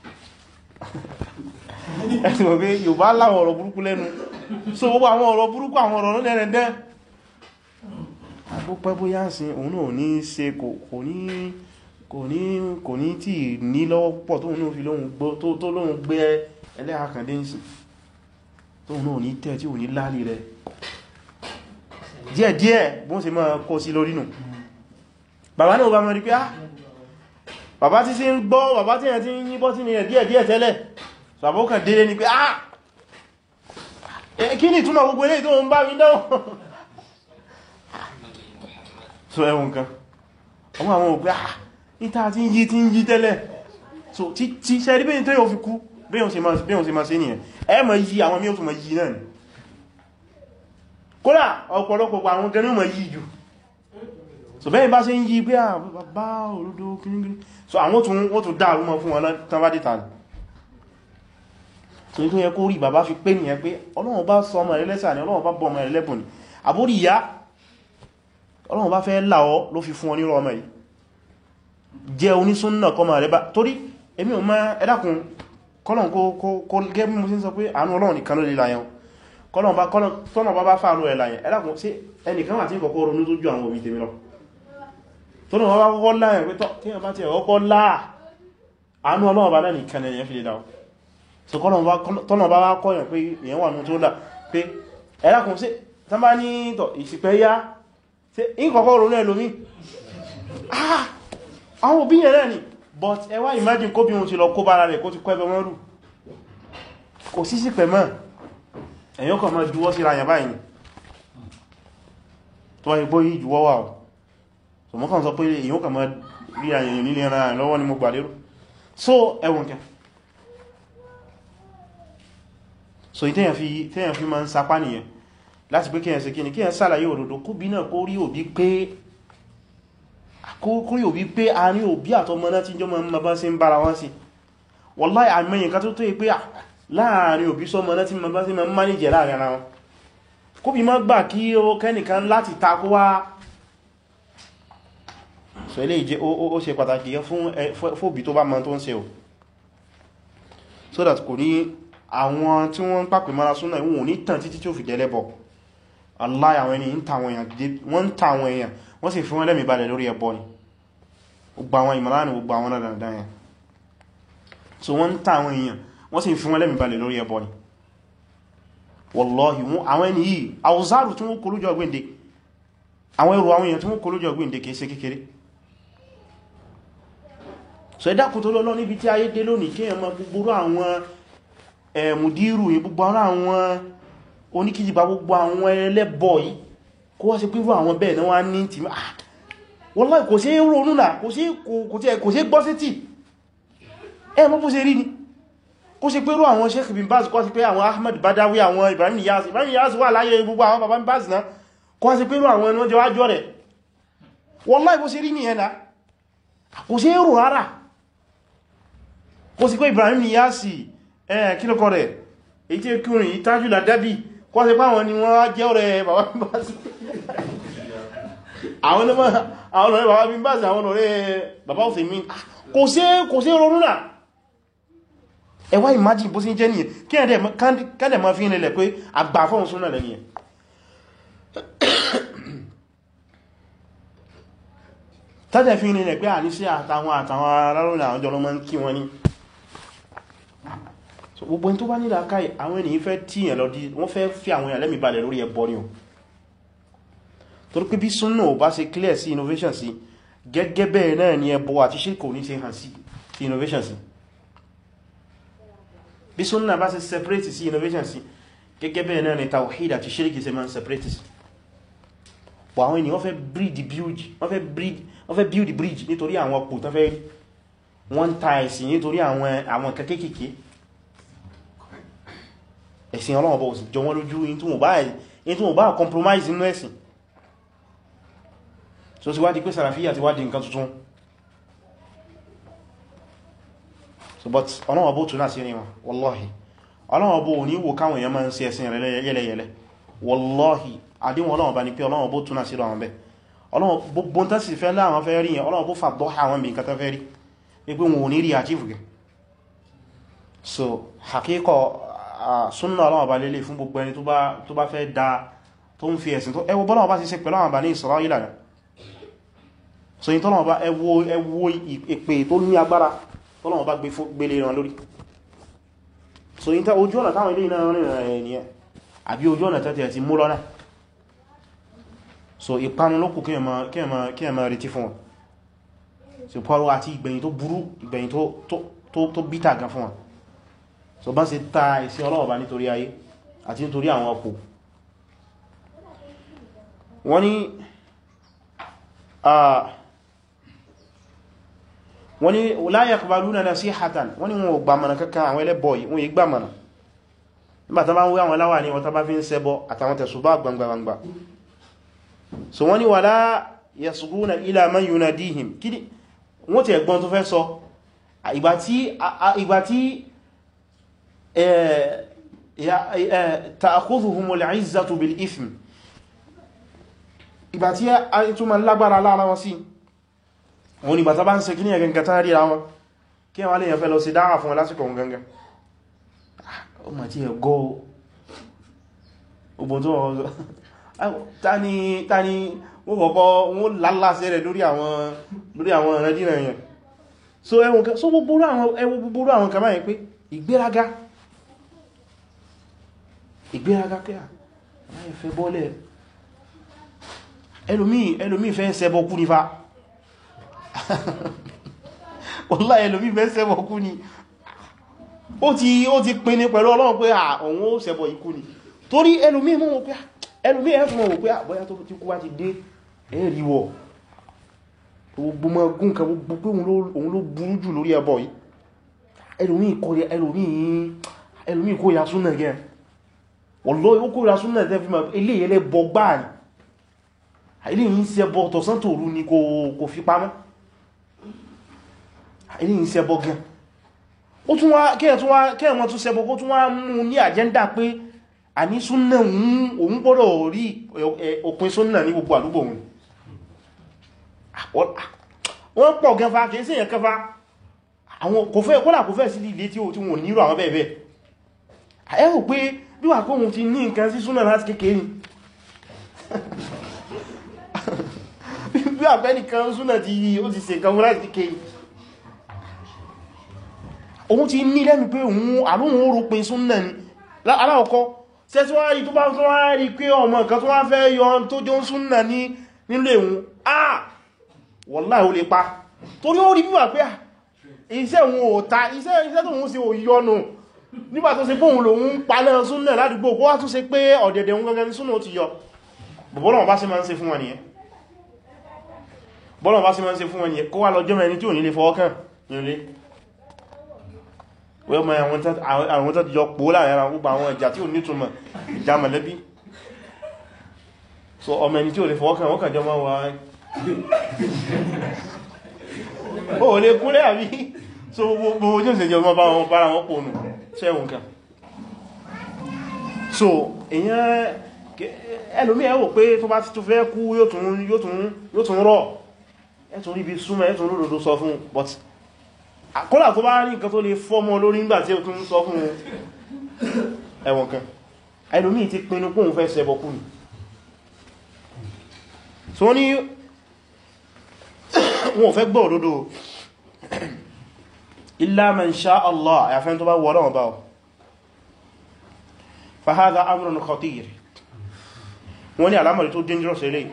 ẹ̀sìn wọ́n pé Yorùbá láwọn ọ̀rọ̀ burúkú lẹ́nu so gbogbo àwọn ọ̀rọ̀ burúkú àwọn ọ̀rọ̀ lẹ́rẹ̀ndẹ́ agbópẹ́ bóyá sí òun náà ní ṣe kò ní kò ní kò ní tí ní lọ́wọ́ pọ̀ tóun náà fi lóhun gbé ẹlẹ́àkàndé ń sí tóun náà ní tẹ́ tí ò ní láàrí rẹ̀ díẹ̀díẹ̀ bó ṣe máa kó sí lórí nù bàbá náà bá mọ́ rí pé ah bàbá tí sí ń gbọ́ bàbá tí yẹn ti ń yíbọ́ sí ni ẹ̀ díẹ̀díẹ̀ tẹ́lẹ̀ sàbó kàn délé ni pé ah kí ni ìtumọ̀ gbogbo eléyìí tó ń bá mi dáwọn so ẹwùn kan ọmọ àwọn òpé ah níta tí ń yí tí ń yí tẹ́lẹ̀ so tí ṣẹ́rí bí i tó yóò fi kú bí i ṣe máa ṣe nìyẹn ẹ mọ̀ yí àwọn mí ó tún mọ̀ yí náà ni kódà ọ̀pọ̀lọpọ̀ àwọn gẹni mọ̀ yí jù so bẹ́ẹ̀ bá ṣe ń yí pé àbá olódó kìnnìkìnnì so àwọn ó tún dáa rúmọ fún wọn tán bá dìtà ní so ní tó yẹ kó rí bàbá fi pé nìyẹn pé Ọlọ́run bá sọ ọmọ rẹ̀ lẹ́sà ni Ọlọ́run bá bọ́ ọmọ rẹ̀ lẹ́bùn ni àbórí ìyá Ọlọ́run bá fẹ́ là ọ́ ló fi fún ọ nírọ̀ ọmọ yìí jẹ́ onísúnnà kọmọ rẹ̀ bá torí èmi ò máa ẹ̀dàkùn kọ́lọ̀n kó gẹ́ bí mo sí sọ pé àánú Ọlọ́run nìkan ló lè láyẹn kọ́lọ̀n bá tọ́nà bá bá fàánú ẹ̀ láyẹn ẹ̀dàkùn sí ẹnìkan wà tí kọ̀kọ́ ronú tó ju àwọn òbí tèmi lọ tọ́nà bá kọ́kọ́ láyẹn pé tíyàn bá ti ẹ̀kọ́ láà àánú Ọlọ́run bá náà nìkan ẹ̀yẹn fi lè dáwọ́ so tọ́nà bá wá kọ́yàn pé èyàn wà nú tó là pé ẹ̀dàkùn sí tán bá ní ìsìpẹ́ yá sí ìkọ̀kọ́ ronú ẹ̀ lómi ah àwọn òbí yẹn náà ni but ẹ wá imagine kó bí wọn ti lọ kó bára rẹ̀ kó ti kọ́ ẹbẹ̀ wọn rú kò sí sí pẹ̀mọ́ ẹ̀yàn kan máa juwọ́ sí rayàn báyìí tó wáyé bó yí juwọ́ wà so mọ́ kàn sọ pé èyàn kan máa rí àyẹ̀yàn nílé ara lọ́wọ́ ni mo gbà lérò so ẹwùn kẹ so ìtẹ́yàn fi máa ń sapá nìyẹn láti pé kíyàn ṣe kíni kíyàn sàlàyé òdodo kó bí náà kó rí òbí pé kórí òbí pé a ní òbí àtọmọ náà tí jọ ma bá sí ń bára wọ́n sí wallahi àmẹ́yìn ká tó tó pé láàrin òbí sọmọ náà tí ma bá sí ma mánéjẹ̀ láàrin ara wọn kó bí má gbà kí ó kẹ́nìkan láti takó wá so ilé ìjẹ́ ó ṣe pàtàkì fún òbí tó bá mọ̀ tó ń ṣe o so that kò ní àwọn tí wọ́n ń pàpẹ mara súnà ìwọ̀n ní tàn títí tí ó fi jẹ́lẹ́bọ̀ Allah àwọn ẹni ń ta àwọn èèyàn wọ́n sì fún ẹlẹ́mì balẹ̀ lórí ẹbọ ni gbogbo àwọn ìmọ̀lá ní gbogbo àwọn dandan yẹn so wọ́n ń ta àwọn èèyàn wọ́n sì fún ẹlẹ́mì balẹ̀ lórí ẹbọ ni wallahi àwọn ẹni yìí àwùzárù tí wọ́n kó lójọ gbìndé àwọn ẹrù àwọn èèyàn tí wọ́n kó lójọ gbìndé kìí ṣe kékeré so ẹ̀dàkùn tó lọ́lọ́ níbi tí ayé dé lónìí kí ẹmọ gbogbo àwọn ẹ̀mùdírù gbogbo àwọn oníkìjìbá gbogbo àwọn ẹlẹ́bọ yìí kó wá sí pé fún àwọn bẹ́ẹ̀ náà wá ní tí wallahi kò sí ronú náà kò sí gbọ́ sí tí ẹ mọ́ bó ṣe rí ní kó sí pé rú àwọn Sheikh bin Baz kó sí pé àwọn Ahmad Badawi àwọn Ibrahim Niyaz Ibrahim Niyaz wà láyé gbogbo àwọn bàbá Baz náà kó sí pé rú àwọn ẹnu jẹ́ wájọ́ rẹ̀ wallahi bó ṣe rí ní ẹ̀nà kò sí rò rárá kó sí pé Ibrahim Niyaz ẹ̀ kílùkọ rẹ̀ èyí tí ó kúrin ìtájúlà dábì kó sí pé àwọn ni wọ́n jẹ́ ọ̀rẹ́ bàbá Baz àwọn ọ̀rẹ́ bàbá bí bá sí àwọn ọ̀rẹ́ bàbá Uthaymeen kò sí ronú náà ẹ wá imagine bó sí jẹ́ nìyẹn kí ẹ̀dẹ̀ ma fi nílẹ̀ pé àgbà fọ́n súnà lẹ́nìyàn tàbí fi nílẹ̀ pé à ní sí àtàwọn àtàwọn arárùn àwọn jọlọ mọ́ kí wọ́n ní gbogbo tó bá nílà káì àwọn ènìyàn fẹ́ tíyàn lọ dí wọ́n fẹ́ fi àwọn èèyàn lẹ́mìí balẹ̀ lórí ẹbọ ni o torí pé bí súnnà ò bá ṣe clear sí innovation sí gẹ́gẹ́ bẹ́ẹ̀ náà ni ẹbọ àti ṣírkù ní ṣe hàn sí innovation sí bí súnnà bá ṣe separate sí innovation sí gẹ́gẹ́ bẹ́ẹ̀ náà ni tawhid àti ṣírkù ṣe máa separate sí pọ̀ àwọn ènìyàn wọ́n fẹ́ build bridge wọ́n fẹ́ build wọ́n fẹ́ build bridge nítorí àwọn ọpọ̀ tó fẹ́ wọ́n ta ẹ̀sìn nítorí àwọn àwọn kékèké ẹ̀sìn Ọlọ́run bọ̀ sí jọ wọ́n lójú in tí wọ́n bá compromise nínú ẹ̀sìn so ti wá di pé sàràfíyà ti wá di nǹkan tuntun so but Ọlọ́run bó tún náà sí ní wọn wallahi Ọlọ́run bó ní wò káwọn èèyàn máa ń ṣe ẹ̀sìn rẹ̀ yẹ́lẹ̀yẹ́lẹ̀ wallahi àdíwọn Ọlọ́run bá ní pé Ọlọ́run bó túnà sí àwọn bẹ́ Ọlọ́run gbogbo tán sì fẹ́ láwọn fẹ́ rí yẹn Ọlọ́run bó fàdọ́ àwọn bí nǹkan tán fẹ́ rí pé wọn ò ní rí achieve gẹ̀. So hakíkọ súnnà Ọlọ́run bá lélẹ̀ fún gbogbo ẹni tó bá fẹ́ da tó ń fi ẹ̀sìn tó ẹwọ bọ́lọ́wọ́ bá ti ṣe pẹ̀lú àwọn Bani Isra'ila rẹ̀. So yí tọ́lọ́wọ́ bá ẹwọ ìpè tó ní agbára tọ́lọ́wọ́ bá gbélé wọn lórí. So yí tá ojú ọ̀nà táwọn ilé náà rìn rẹ̀ ní ẹ àbí ojú ọ̀nà tẹ́tẹ̀ ti mú lọ́nà. So ìpanu lókù kí ẹ máa retí fún wọn. So pọ́rọ àti ìgbẹ̀yìn tó burú ìgbẹ̀yìn tó bítà gan fún wọn. So bá ṣe ta ìsìn Ọlọ́run bá nítorí ayé àti nítorí àwọn ọkọ̀. Wọ́n ni wọ́n ni la yaqbaluna nasihatan wọ́n ni wọ́n gbà mọ̀nà kankan àwọn ẹlẹ́bọ̀ yìí wọ́n yìí gbà mọ̀nà nígbàtà bá ń wé àwọn láwà ní wọ́n tàbá fi ń ṣẹbọ àtàwọn tẹ̀sùbá gbangbangba. So wọ́n ni wala yasghuna ila man yunadihim kí wọ́n ti ẹ̀gbọ́n tó fẹ́ sọ ìgbà tí ta'khudhuhumul izzatu bil ithm ìgbà tí a tún ma lágbára lára wọn sí wọn ni bàtà bá ń ṣe kí ní ẹ̀gẹ̀gẹ̀ tán ríra wọn kí wọ́n lè yàn fẹ́ lọ sí dáwà fún wọn lásìkò gangan o ma ti ẹ̀ gọ́ ogbon tó wọ́n tani wọ́n kọ̀kọ́ wọ́n lálàsẹ́ rẹ̀ lórí àwọn ẹ̀rẹ́dìnà yẹn so ẹwọ gbogbo àwọn kàmá yẹn pé ìgbéraga ìgbéraga kí à láyé fẹ́ bọ́lẹ̀ ẹlòmí ẹlòmí fẹ́ ṣẹbọ kú ní fa wallahi ẹlòmí fẹ́ ṣẹbọ kú ní ó ti ó ti pín ní pẹ̀lú Ọlọ́run pé àwọn ó ṣẹbọ ikú ní torí ẹlòmí mọ́ wọ́n pé ẹlòmí ẹ̀fún mọ́ wọ́n pé àbọ́yá tó ti kú wá ti dé ẹ̀ríwọ̀ gbogbo mọ́ gún kan gbogbo pé òun ló burú jù lórí ẹbọ yìí ẹlòmí kó ya súnà gẹ́ wallahi ó kó ya súnà tẹ́ fi mọ́ ilé ẹlẹ́ bọ gbáà ní ilé yìí ń ṣe ẹbọ tọ̀sán tòru ni kò fi pamọ́ ilé yìí ń ṣe ẹbọ gan ó tún wá kẹ́ẹ̀ wọ́n tún ṣe ẹbọ kó tún wá mú ní àjẹ́ndà pé a ní súnnà òun gbọ́dọ̀ rí òpin súnnà ní gbogbo àdúgbò wọn wọ́n pọ̀ gan fa kìí sí èyàn kẹfà àwọn kò fẹ́ kọ́lá kò fẹ́ sí ilé tí wọ́n nílò àwọn bẹ́ẹ̀ bẹ́ẹ̀ ẹ̀rù pé bí wà kó wọn ti ní nǹkan sí súnnà láti kékeré bí àpẹ́ nìkan súnà tí ó ti ṣe nǹkan láti kéèkì òun ti ní lẹ́nu pé òun àlóhun orò pín súnà ní aláwọ̀kọ́ sẹ́tíwárí tó bá tó wá rí pé ọmọ nǹkan tó wá fẹ́ yọ tó jọ súnà ní nílé òun ah wallahi ó lè pa torí ó rí bíwà pé iṣẹ́ òun ò ta iṣẹ́ tó òun ṣe ò yọnu nígbà tó ṣe pé òun lòun paná súnà ládùúgbò kó wá tún ṣe pé ọ̀dẹ̀dẹ̀ òun gangan ní súnà ó ti yọ bọ̀bọ̀lọ́wọ́ bá ṣe máa ń ṣe fún wọn nìyẹn bọ́lọ̀ bá sí máa ń ṣe fún wọn yẹ kó wá lọ jọ́mọ̀ ẹni tí ò ní lè fọwọ́kàn nílé wọ́n mọ̀ àwọn tó ti jọ pòó láàrin ara gbogbo àwọn ìjà tí ò nítumọ̀ ìjà mọ̀lẹ́bí so ọmọ ẹni tí ò lè fọwọ́kàn wọ́n kàn jọ máa wà ó lè kúnlẹ̀ àbí so gbogbo ojú ìṣẹ́jọ ọmọ bá wọn bára wọn pònù ṣẹ́wọ̀n kan so èyàn ẹlòmí ẹ̀wò pé tó bá ti tó fẹ́ kú yóò tún rọ̀ ẹ̀tún rí bí súnmọ́ ẹ̀tún lóòdó sọ fún but kọ́lá tó bá rí nǹkan tó lè fọ́mọ́ lórí nígbà tí ó tún sọ fún ẹ̀wọ̀n kan ẹlòmí ti pinnu kóhun fẹ́ ṣẹbọ kú ní so ní wọn ò fẹ́ gbọ́ òdodo illa man sha Allah àyàfẹ́ tó bá wọ́n náà bá fa hadha amrun khatir wọ́n ní alamari tó dangerous eléyìí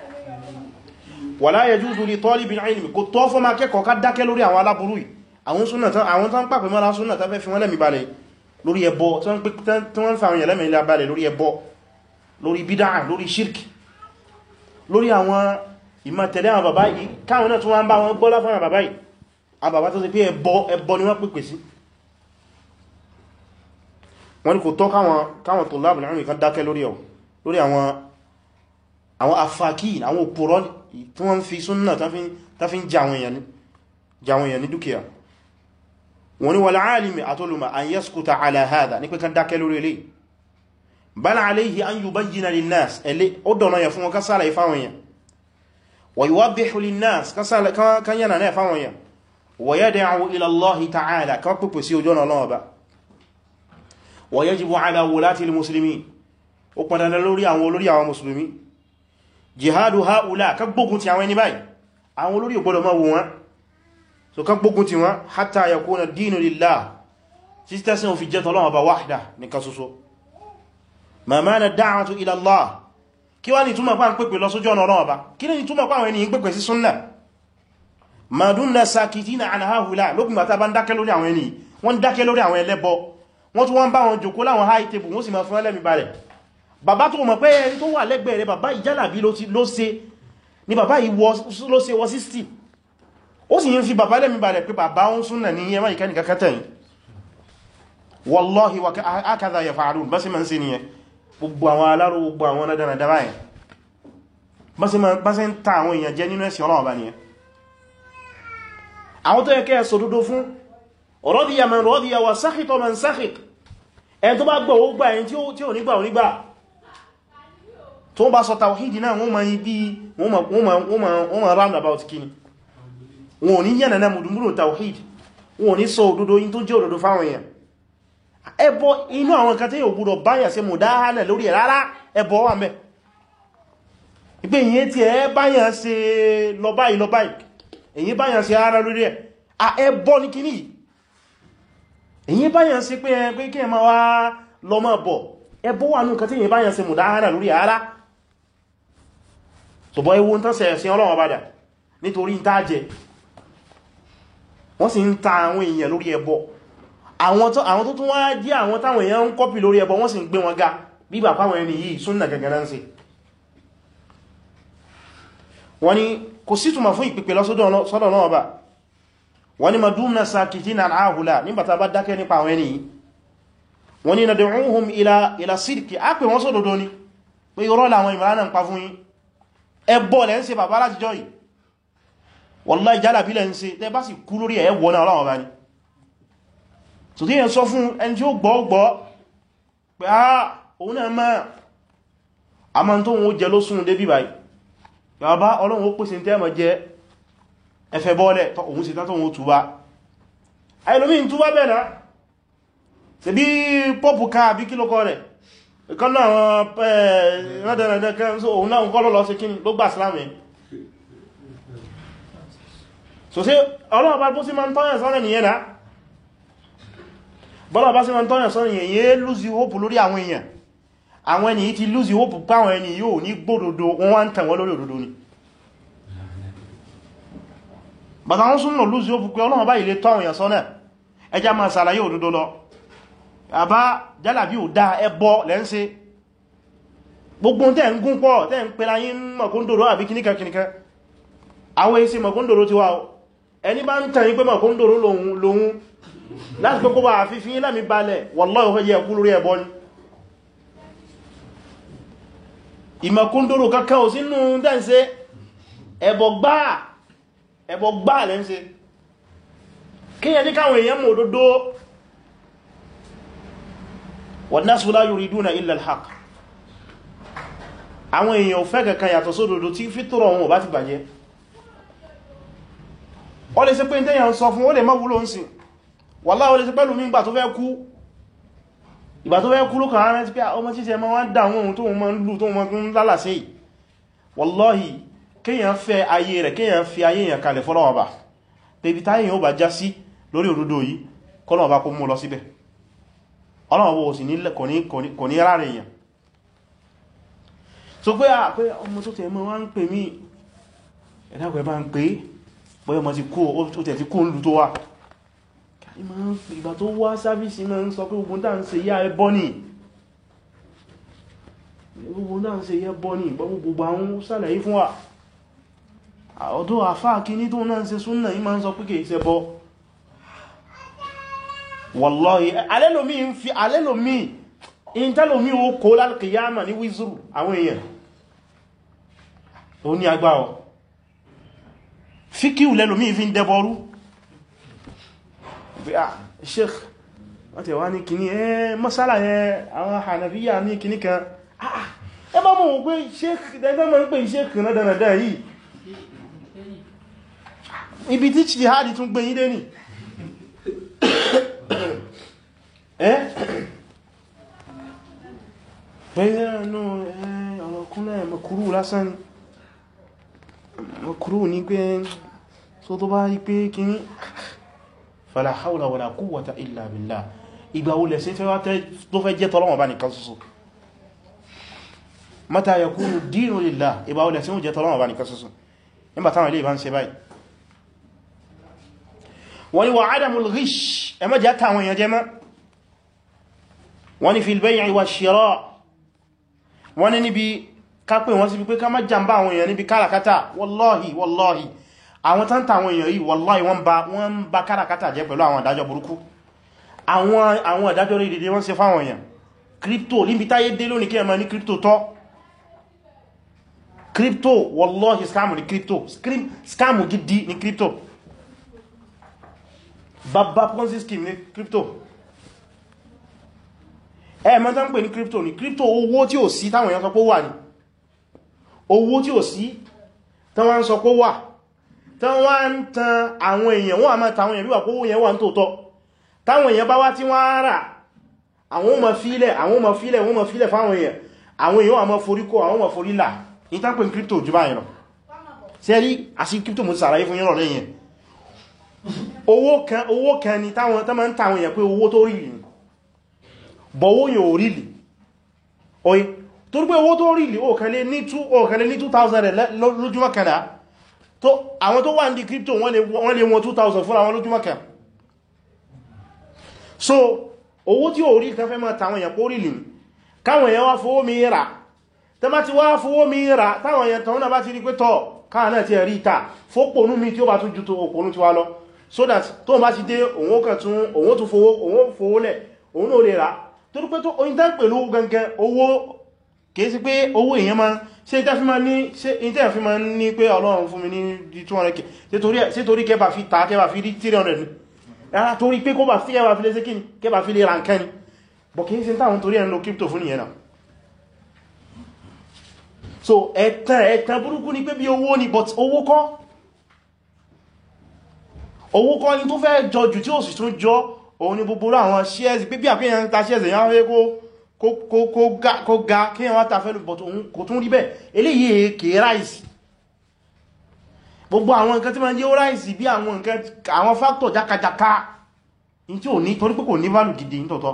wala yajuzu li talibil ilmi kò tọ́ fún ma kẹ́kọ̀ọ́ ká dákẹ́ lórí àwọn aláburú yìí àwọn súnnà tán àwọn tán pàpẹ mọ́ra súnnà tán fẹ́ fi wọ́n lẹ́mì balẹ̀ lórí ẹbọ tí wọ́n fa àwọn ẹlẹ́mì balẹ̀ lórí ẹbọ lórí bídá lórí shirk lórí àwọn ìmọ̀ tẹ̀lé àwọn bàbá yìí káwọn náà tún wọ́n bá wọn gbọ́lá fún àwọn bàbá yìí àwọn bàbá tó ti pé ẹbọ ẹbọ ni wọ́n pèpè sí wọ́n ní kò tọ́ káwọn tó lábùn láàrin kan dákẹ́ lórí ẹ̀ lórí àwọn àwọn afákí àwọn òpùrọ́ tí wọ́n fi súnnà tán fi ń jà àwọn èèyàn ní dúkìá wọ́n ní wal alimi atoluma an yaskuta ala hadha ní pé kan dákẹ́ lórí ilé bal alayhi an yubayyina linnas ele ó dọ̀nà yẹ fún wọn ká sálàyé fáwọn èèyàn wa yuwaddihu linnas kan yana náà fáwọn èèyàn wa yad'u ila Allahi ta'ala kan pípẹ̀ sí ojú ọ̀nà Ọlọ́run Ọba wa yajibu ala wulati al-muslimin ó padà lórí àwọn olórí àwọn musulmi jihadu haula kan gbógun ti àwọn ẹni báyìí àwọn olórí ò gbọdọ̀ máa wò wọ́n so kan gbógun ti wọ́n hatta yakuna dinu lillah sísta sí òfin jẹ́ tọ́lọ́wọ́ bá wahda ní kan ṣoṣo ma mana da'watu ila Allah kí wá ní túnmọ̀ pa ń pèpè lọ sójú ọ̀nà Ọlọ́run Ọba kí ní túnmọ̀ pa àwọn ènìyàn pèpè sí súnnà ma dunna sakitina an haula lókùn bàtà bá ń dákẹ́ lórí àwọn ènìyàn wọ́n dákẹ́ lórí àwọn ẹlẹ́bọ wọ́n tún wọ́n bá wọn jòkó láwọn high table wọ́n sì máa fún ẹlẹ́mì balẹ̀ bàbá tó mọ̀ pé ẹni tó wà lẹ́gbẹ̀ẹ́ rẹ̀ bàbá ìjálàbí ló ṣe ní bàbá ló ṣe wọ sixty ó sì yín fi bàbá lẹ́mì balẹ̀ pé bàbá ń súnnà ní ẹmà ìkẹ́ nìkan kẹtẹ̀yìn wallahi wa akadha yaf'alun bá sí ma ń ṣe nìyẹn gbogbo àwọn aláró gbogbo àwọn nadana dára yẹn bá sí ń ta àwọn èèyàn jẹ nínú ẹ̀sìn Ọlọ́run bá nìyẹn àwọn tó yẹ kẹ́ sọ dúdú fún radiya man radiya wa sakhita man sakhit ẹni tó bá gbọ́ ó gbà ẹni tí ò nígbà ò nígbà tó bá sọ tawhidi náà wọ́n ma yí bí wọ́n ma roundabout kíni wọn ò ní yẹ̀nà náà mùdùmúrù tawhid wọn ò ní sọ òdodo yí tó jẹ́ òdodo fáwọn èèyàn ẹbọ inú àwọn kan tí yóò gbọ́dọ̀ báyà ṣe mùdáhánà lórí ẹ̀ rárá ẹbọ wà mẹ́ ìpé ìyẹn tí ẹ báyà ṣe lọ báyìí lọ báyìí èyí báyà ṣe ara lórí ẹ̀ ẹbọ ní kíní èyí báyà ṣe pé ẹ pé kí ẹ máa wá lọ máa bọ̀ ẹbọ wà ní nǹkan tí ìyẹn báyà ṣe mùdáhánà lórí ẹ̀ rárá ṣùgbọ́n ewu ń tán sẹ̀ sí Ọlọ́run bádà nítorí ń tájẹ wọ́n sì ń ta àwọn èèyàn lórí ẹbọ àwọn tó tún wá jẹ́ àwọn táwọn èèyàn ń kọ́pì lórí ẹbọ wọ́n sì ń gbé wọn ga bíbà fáwọn ẹni yìí súnnà gẹ́gẹ́ náà sí wọ́n ni kò sí túnmà fún ìpìpì lọ́sọ́dọ̀ náà bá wọ́n ni madumna sakitina al-ahula nígbàtà bá dákẹ́ nípa àwọn ẹni yìí wọ́n ni nad'uhum ila ila sidqi á pè wọ́n sódodo ni pé irọ́ làwọn ìmọ̀lá náà ń pa fún yín ẹbọ lẹ́ ń ṣe bàbá láti jọ yìí wallahi jálàbí lẹ́ ń ṣe tẹ́ bá sì kú lórí ẹ̀ wọ́n náà Ọlọ́run bá ní so tí yẹn sọ fún ẹni tí ó gbọ́ gbọ́ pé á òun náà máa a máa tó wọ́n jẹ ló sún débí báyìí bàbá Ọlọ́run ó pèsè tẹ́ mọ̀ jẹ ẹfẹ́ bọ́ọ̀lẹ̀ tó òun sì tátọ́ wọn túbá àìlómí túbá bẹ́ẹ̀ náà ṣe bí pọ́pù ká àbí kí lókọ rẹ̀ ìkan náà wọn rẹ́dẹ̀rẹ̀dẹ̀ kẹ́ òun náà kọ́ lọ́lọ́ sí kíni ló gbà sílámì so sí Ọlọ́run bá bó sí máa ń tọ́yẹ̀ sọ́rẹ̀ nìyẹn náà bọ́lá bá sí ma ń tọ́yàn sọ́nà èyàn yẹ́ lose hope lórí àwọn èèyàn àwọn ẹni yìí ti lose hope páwọn ẹni yóò ní gbódòdó wọ́n wá ń tàn wọ́n lórí òdòdó ni bàtà wọ́n súnmọ̀ lose hope pé Ọlọ́run bá ilé tọ́wọ̀n èèyàn sọ́nà ẹjá máa sàlàyé òdòdó lọ àbá jálàbí ò dá ẹbọ lẹ́ńṣe gbogbo tẹ́ ń gún pọ̀ tẹ́ ń pẹ́lá yín mọ̀kúndòrò àbí kíníkà kíníkà àwọn èsì mọ̀kúndòrò ti wá ẹni bá ń tàn yí pé mọ̀kúndòrò lòun láti pé kó bá fífí lámì balẹ̀ wallahi ó yẹ kú lórí ẹbọ ni ìmọ̀kúndòrò kankan ò sínú dẹ́nse ẹbọ gbáà ẹbọ gbáà lẹ́nse kíyàn ní káwọn èèyàn mọ̀ òdodo wan-nasu la yuriduna illa al-haqq àwọn èèyàn ò fẹ́ kankan yàtọ̀ sódodo tí fítọ̀rọ̀ wọn ò bá ti bàjẹ́ ó lè ṣe pé ìtẹ́yàn sọ fún ó lè má wúlò ń sìn wallahi ó lè ṣe pẹ́lú mi ìgbà tó fẹ́ kú ìgbà tó fẹ́ kú ló kàn án pé ọmọ títẹ ma wá dá ohun tó ma ń lù tó ma ń lálàsẹ́ wallahi kíyàn fẹ́ ayé rẹ̀ kíyàn fi ayé yàn kalẹ̀ fọ́lọ́wọ́ bá tẹbi táyé yóò bá já sí lórí òdodo yìí kọ́lọ́wọ́ bá kó mú lọ síbẹ̀ ọlọ́wọ́ bó sì kò ní rárẹ̀ èèyàn so pé ọmọ tó tẹ̀ mọ́ wá ń pè mí ẹ̀dàgbẹ̀ bá ń pè bọ́yọ́ mọ́ ti kó ó tẹ̀ ti kó ń lù tó wà ìgbà tó wá sáfíìsì máa ń sọ pé gbogbo dáa ń ṣe yá ẹbọ ní gbogbo dáa ń ṣe yá ẹbọ ní gbogbo àwọn sàlàyé fún wa ọ̀dọ̀ àfáà kí ní tó náà ń ṣe súnnà yí máa ń sọ pé kìí ṣe bọ́ wallahi alẹ́lòmí ń fi alẹ́lòmí ìntẹ́lòmí ó kó lálùkìyàmà ní wízùrù àwọn èèyàn ó ní agbáwọ̀ fíkíù lẹ́lòmí fi ń dẹbọrú sheikh wọ́n tẹ̀ wá ní kìíní ẹ masala yẹn àwọn Hanafiya ní kìíní kan ẹ bá mọ̀ pé sheikh ẹgbẹ́ mọ̀ ń pè sheikh náà dánadáa yìí ibi tí jihadi tún gbé yídé ní ẹ́ pẹ̀lú ẹ̀nà ọ̀rọ̀kúnlẹ̀ mọ̀kúrú lásán ni mọ̀kúrú ní pé so tó bá rí pé kíní fala hawla wala quwwata illa billah ìgbà olè sí tó fẹ́ jẹ́ tọ́lọ́wọ̀n bá nìkan ṣoṣo mata yakunu dinu lillah ìgbà olè sí ó jẹ́ tọ́lọ́wọ̀n bá nìkan ṣoṣo nígbà táwọn ilé ìbá ń ṣe báyìí wọ́n ni wà adamul ghish ẹ má jẹ́ táwọn èèyàn jẹ́ mọ́ wọ́n ni fil bay'i wa shira wọ́n ni níbi kápẹ́ wọ́n sí pé ká má jàmbá àwọn èèyàn níbi káràkátà wallahi wallahi àwọn tán tàwọn èèyàn yìí wallahi wọ́n bá wọ́n bá káràkátà jẹ́ pẹ̀lú àwọn ìdájọ́ burúkú àwọn àwọn ìdájọ́ rí dédé wọ́n ṣe fáwọn èèyàn crypto níbi táyé dé lónìí kí ẹ má ní crypto tọ́ crypto wallahi scam ní crypto scam gidi ní crypto bàbá ponzi scheme ní crypto ẹ mọ́ tán pè ní crypto ní crypto owó tí ò sí táwọn èèyàn sọ pé wà ní owó tí ò sí tán wá ń sọ pé wà tán wá ń tan àwọn èèyàn wọ́n a máa tàwọn èèyàn bí wà pé owó yẹn wà ní tòótọ́ táwọn èèyàn bá wá tí wọ́n rà àwọn ọmọ fílẹ̀ àwọn ọmọ fílẹ̀ wọ́n mọ̀ fílẹ̀ fáwọn èèyàn àwọn èèyàn àmọ́ forí kó àwọn ọmọ forí là ní tán pè ní crypto jù báyìí lọ sẹ́rí àti crypto mo ti sàlàyé fún yín rọ̀ lẹ́yìn owó kan owó kan ni táwọn tán máa ń tàwọn èèyàn pé owó tó rí ní bọ̀wó yóò rí lì oye tó rí pé owó tó rí lì ó kàn lé ní two thousand rẹ̀ lójúmọ́ kan náà tó àwọn tó wà ní crypto wọ́n lè wọ́n two thousand fún àwọn lójúmọ́ kan so owó tí ó rí kan fẹ́ máa tàwọn èèyàn pó rí lì káwọn èèyàn wá fowó mi rà tẹ́ bá ti wá fowó mi rà táwọn èèyàn tàwọn náà bá ti rí pé tọ́ káà náà ti rí ìta fópònú mi tí ó bá tún ju tó òpònú ti wá lọ so that tó bá ti dé òun kan tún òun tún fowó òun fowó lẹ̀ òun náà lè rà tó rúpé tó oyin tán pẹ̀lú gangan owó kìí sí pé owó èèyàn ma ṣe ìtẹ́ fi ma ní ṣe ìtẹ́ fi ma ní pé Ọlọ́run fún mi ní two hundred k ṣe torí kẹba fi ta kẹba fi rí three hundred ní ara torí pé kó bá fi kẹba fi lé sí kíni kẹba fi lè ra nǹkan ni bọ̀ kìí sí táwọn torí ẹ̀nà crypto fún ìyẹn náà so ẹ̀tàn ẹ̀tàn burúkú ni pé bí owó ni but owó kọ́ owó kọ́ ni tó fẹ́ jọ jù tí ó sì tún jọ òun ni gbogbo àwọn shares pé bí àpíyàn ta shares èyàn wé kó ga kí wọ́n ta fẹ́lú but òun kò tún rí bẹ́ẹ̀ eléyìí kèé ráìsì gbogbo àwọn nǹkan tí ma ń jẹ́ ráìsì bí àwọn nǹkan àwọn factor jákàjáká in tí ò ní torí pé kò ní value gidi nítọ̀tọ̀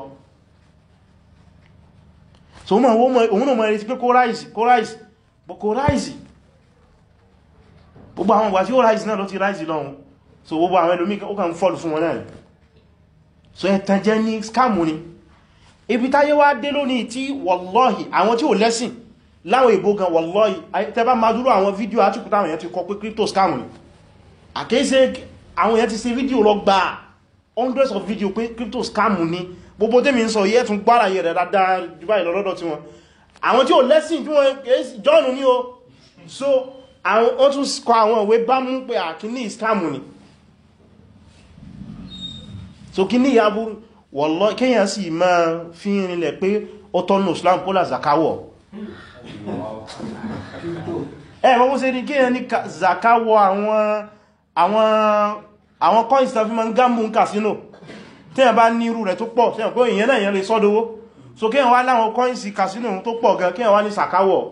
so òun náà mọ̀ ẹ̀rí sí pé kó ráìsì kó ráìsì but kò ráìsì gbogbo àwọn ìgbà tí ó ráìsì náà ló ti ráìsì lọ́hun so gbogbo àwọn ẹlòmí ó kàn fọ́lù fún wọn náà so ẹ̀tàn jẹ́ ní scam ni ibi táyé wá dé lónìí tí wallahi àwọn tí ó lẹ́sìn láwọn ìbò gan wallahi tẹbá máa dúró àwọn fídíò àtìkù táwọn èèyàn ti kọ pé crypto scam ni àkéṣe àwọn èèyàn ti ṣe fídíò lọ gba hundreds of video pé crypto scam ni gbogbo tẹ́mi ń sọ yẹ́ tún gbára yẹ̀ rẹ̀ dáadáa jù báyìí lọ́dọ̀ tí wọn àwọn tí ó lẹ́sìn tí wọ́n jọ́nù ní o so àwọn tún kọ àwọn ìwé bá mú pé àkíní scam ni so kí ní ìyàbúrú wallahi kíyàn sì máa fi rinlẹ̀ pé ó tọ́nù Islam kó là zakawọ̀ ẹ̀ wọ́n ṣe ní kíyàn ní zakawọ̀ àwọn àwọn àwọn coins tàbí ma ń gámù ń kàsínò tí yàn bá ní irú rẹ̀ tó pọ̀ tí yàn pé èyàn náà yàn lè sọ́dọ̀wó so kíyàn wá láwọn coins kàsínò tó pọ̀ gan kíyàn wá ní zakawọ̀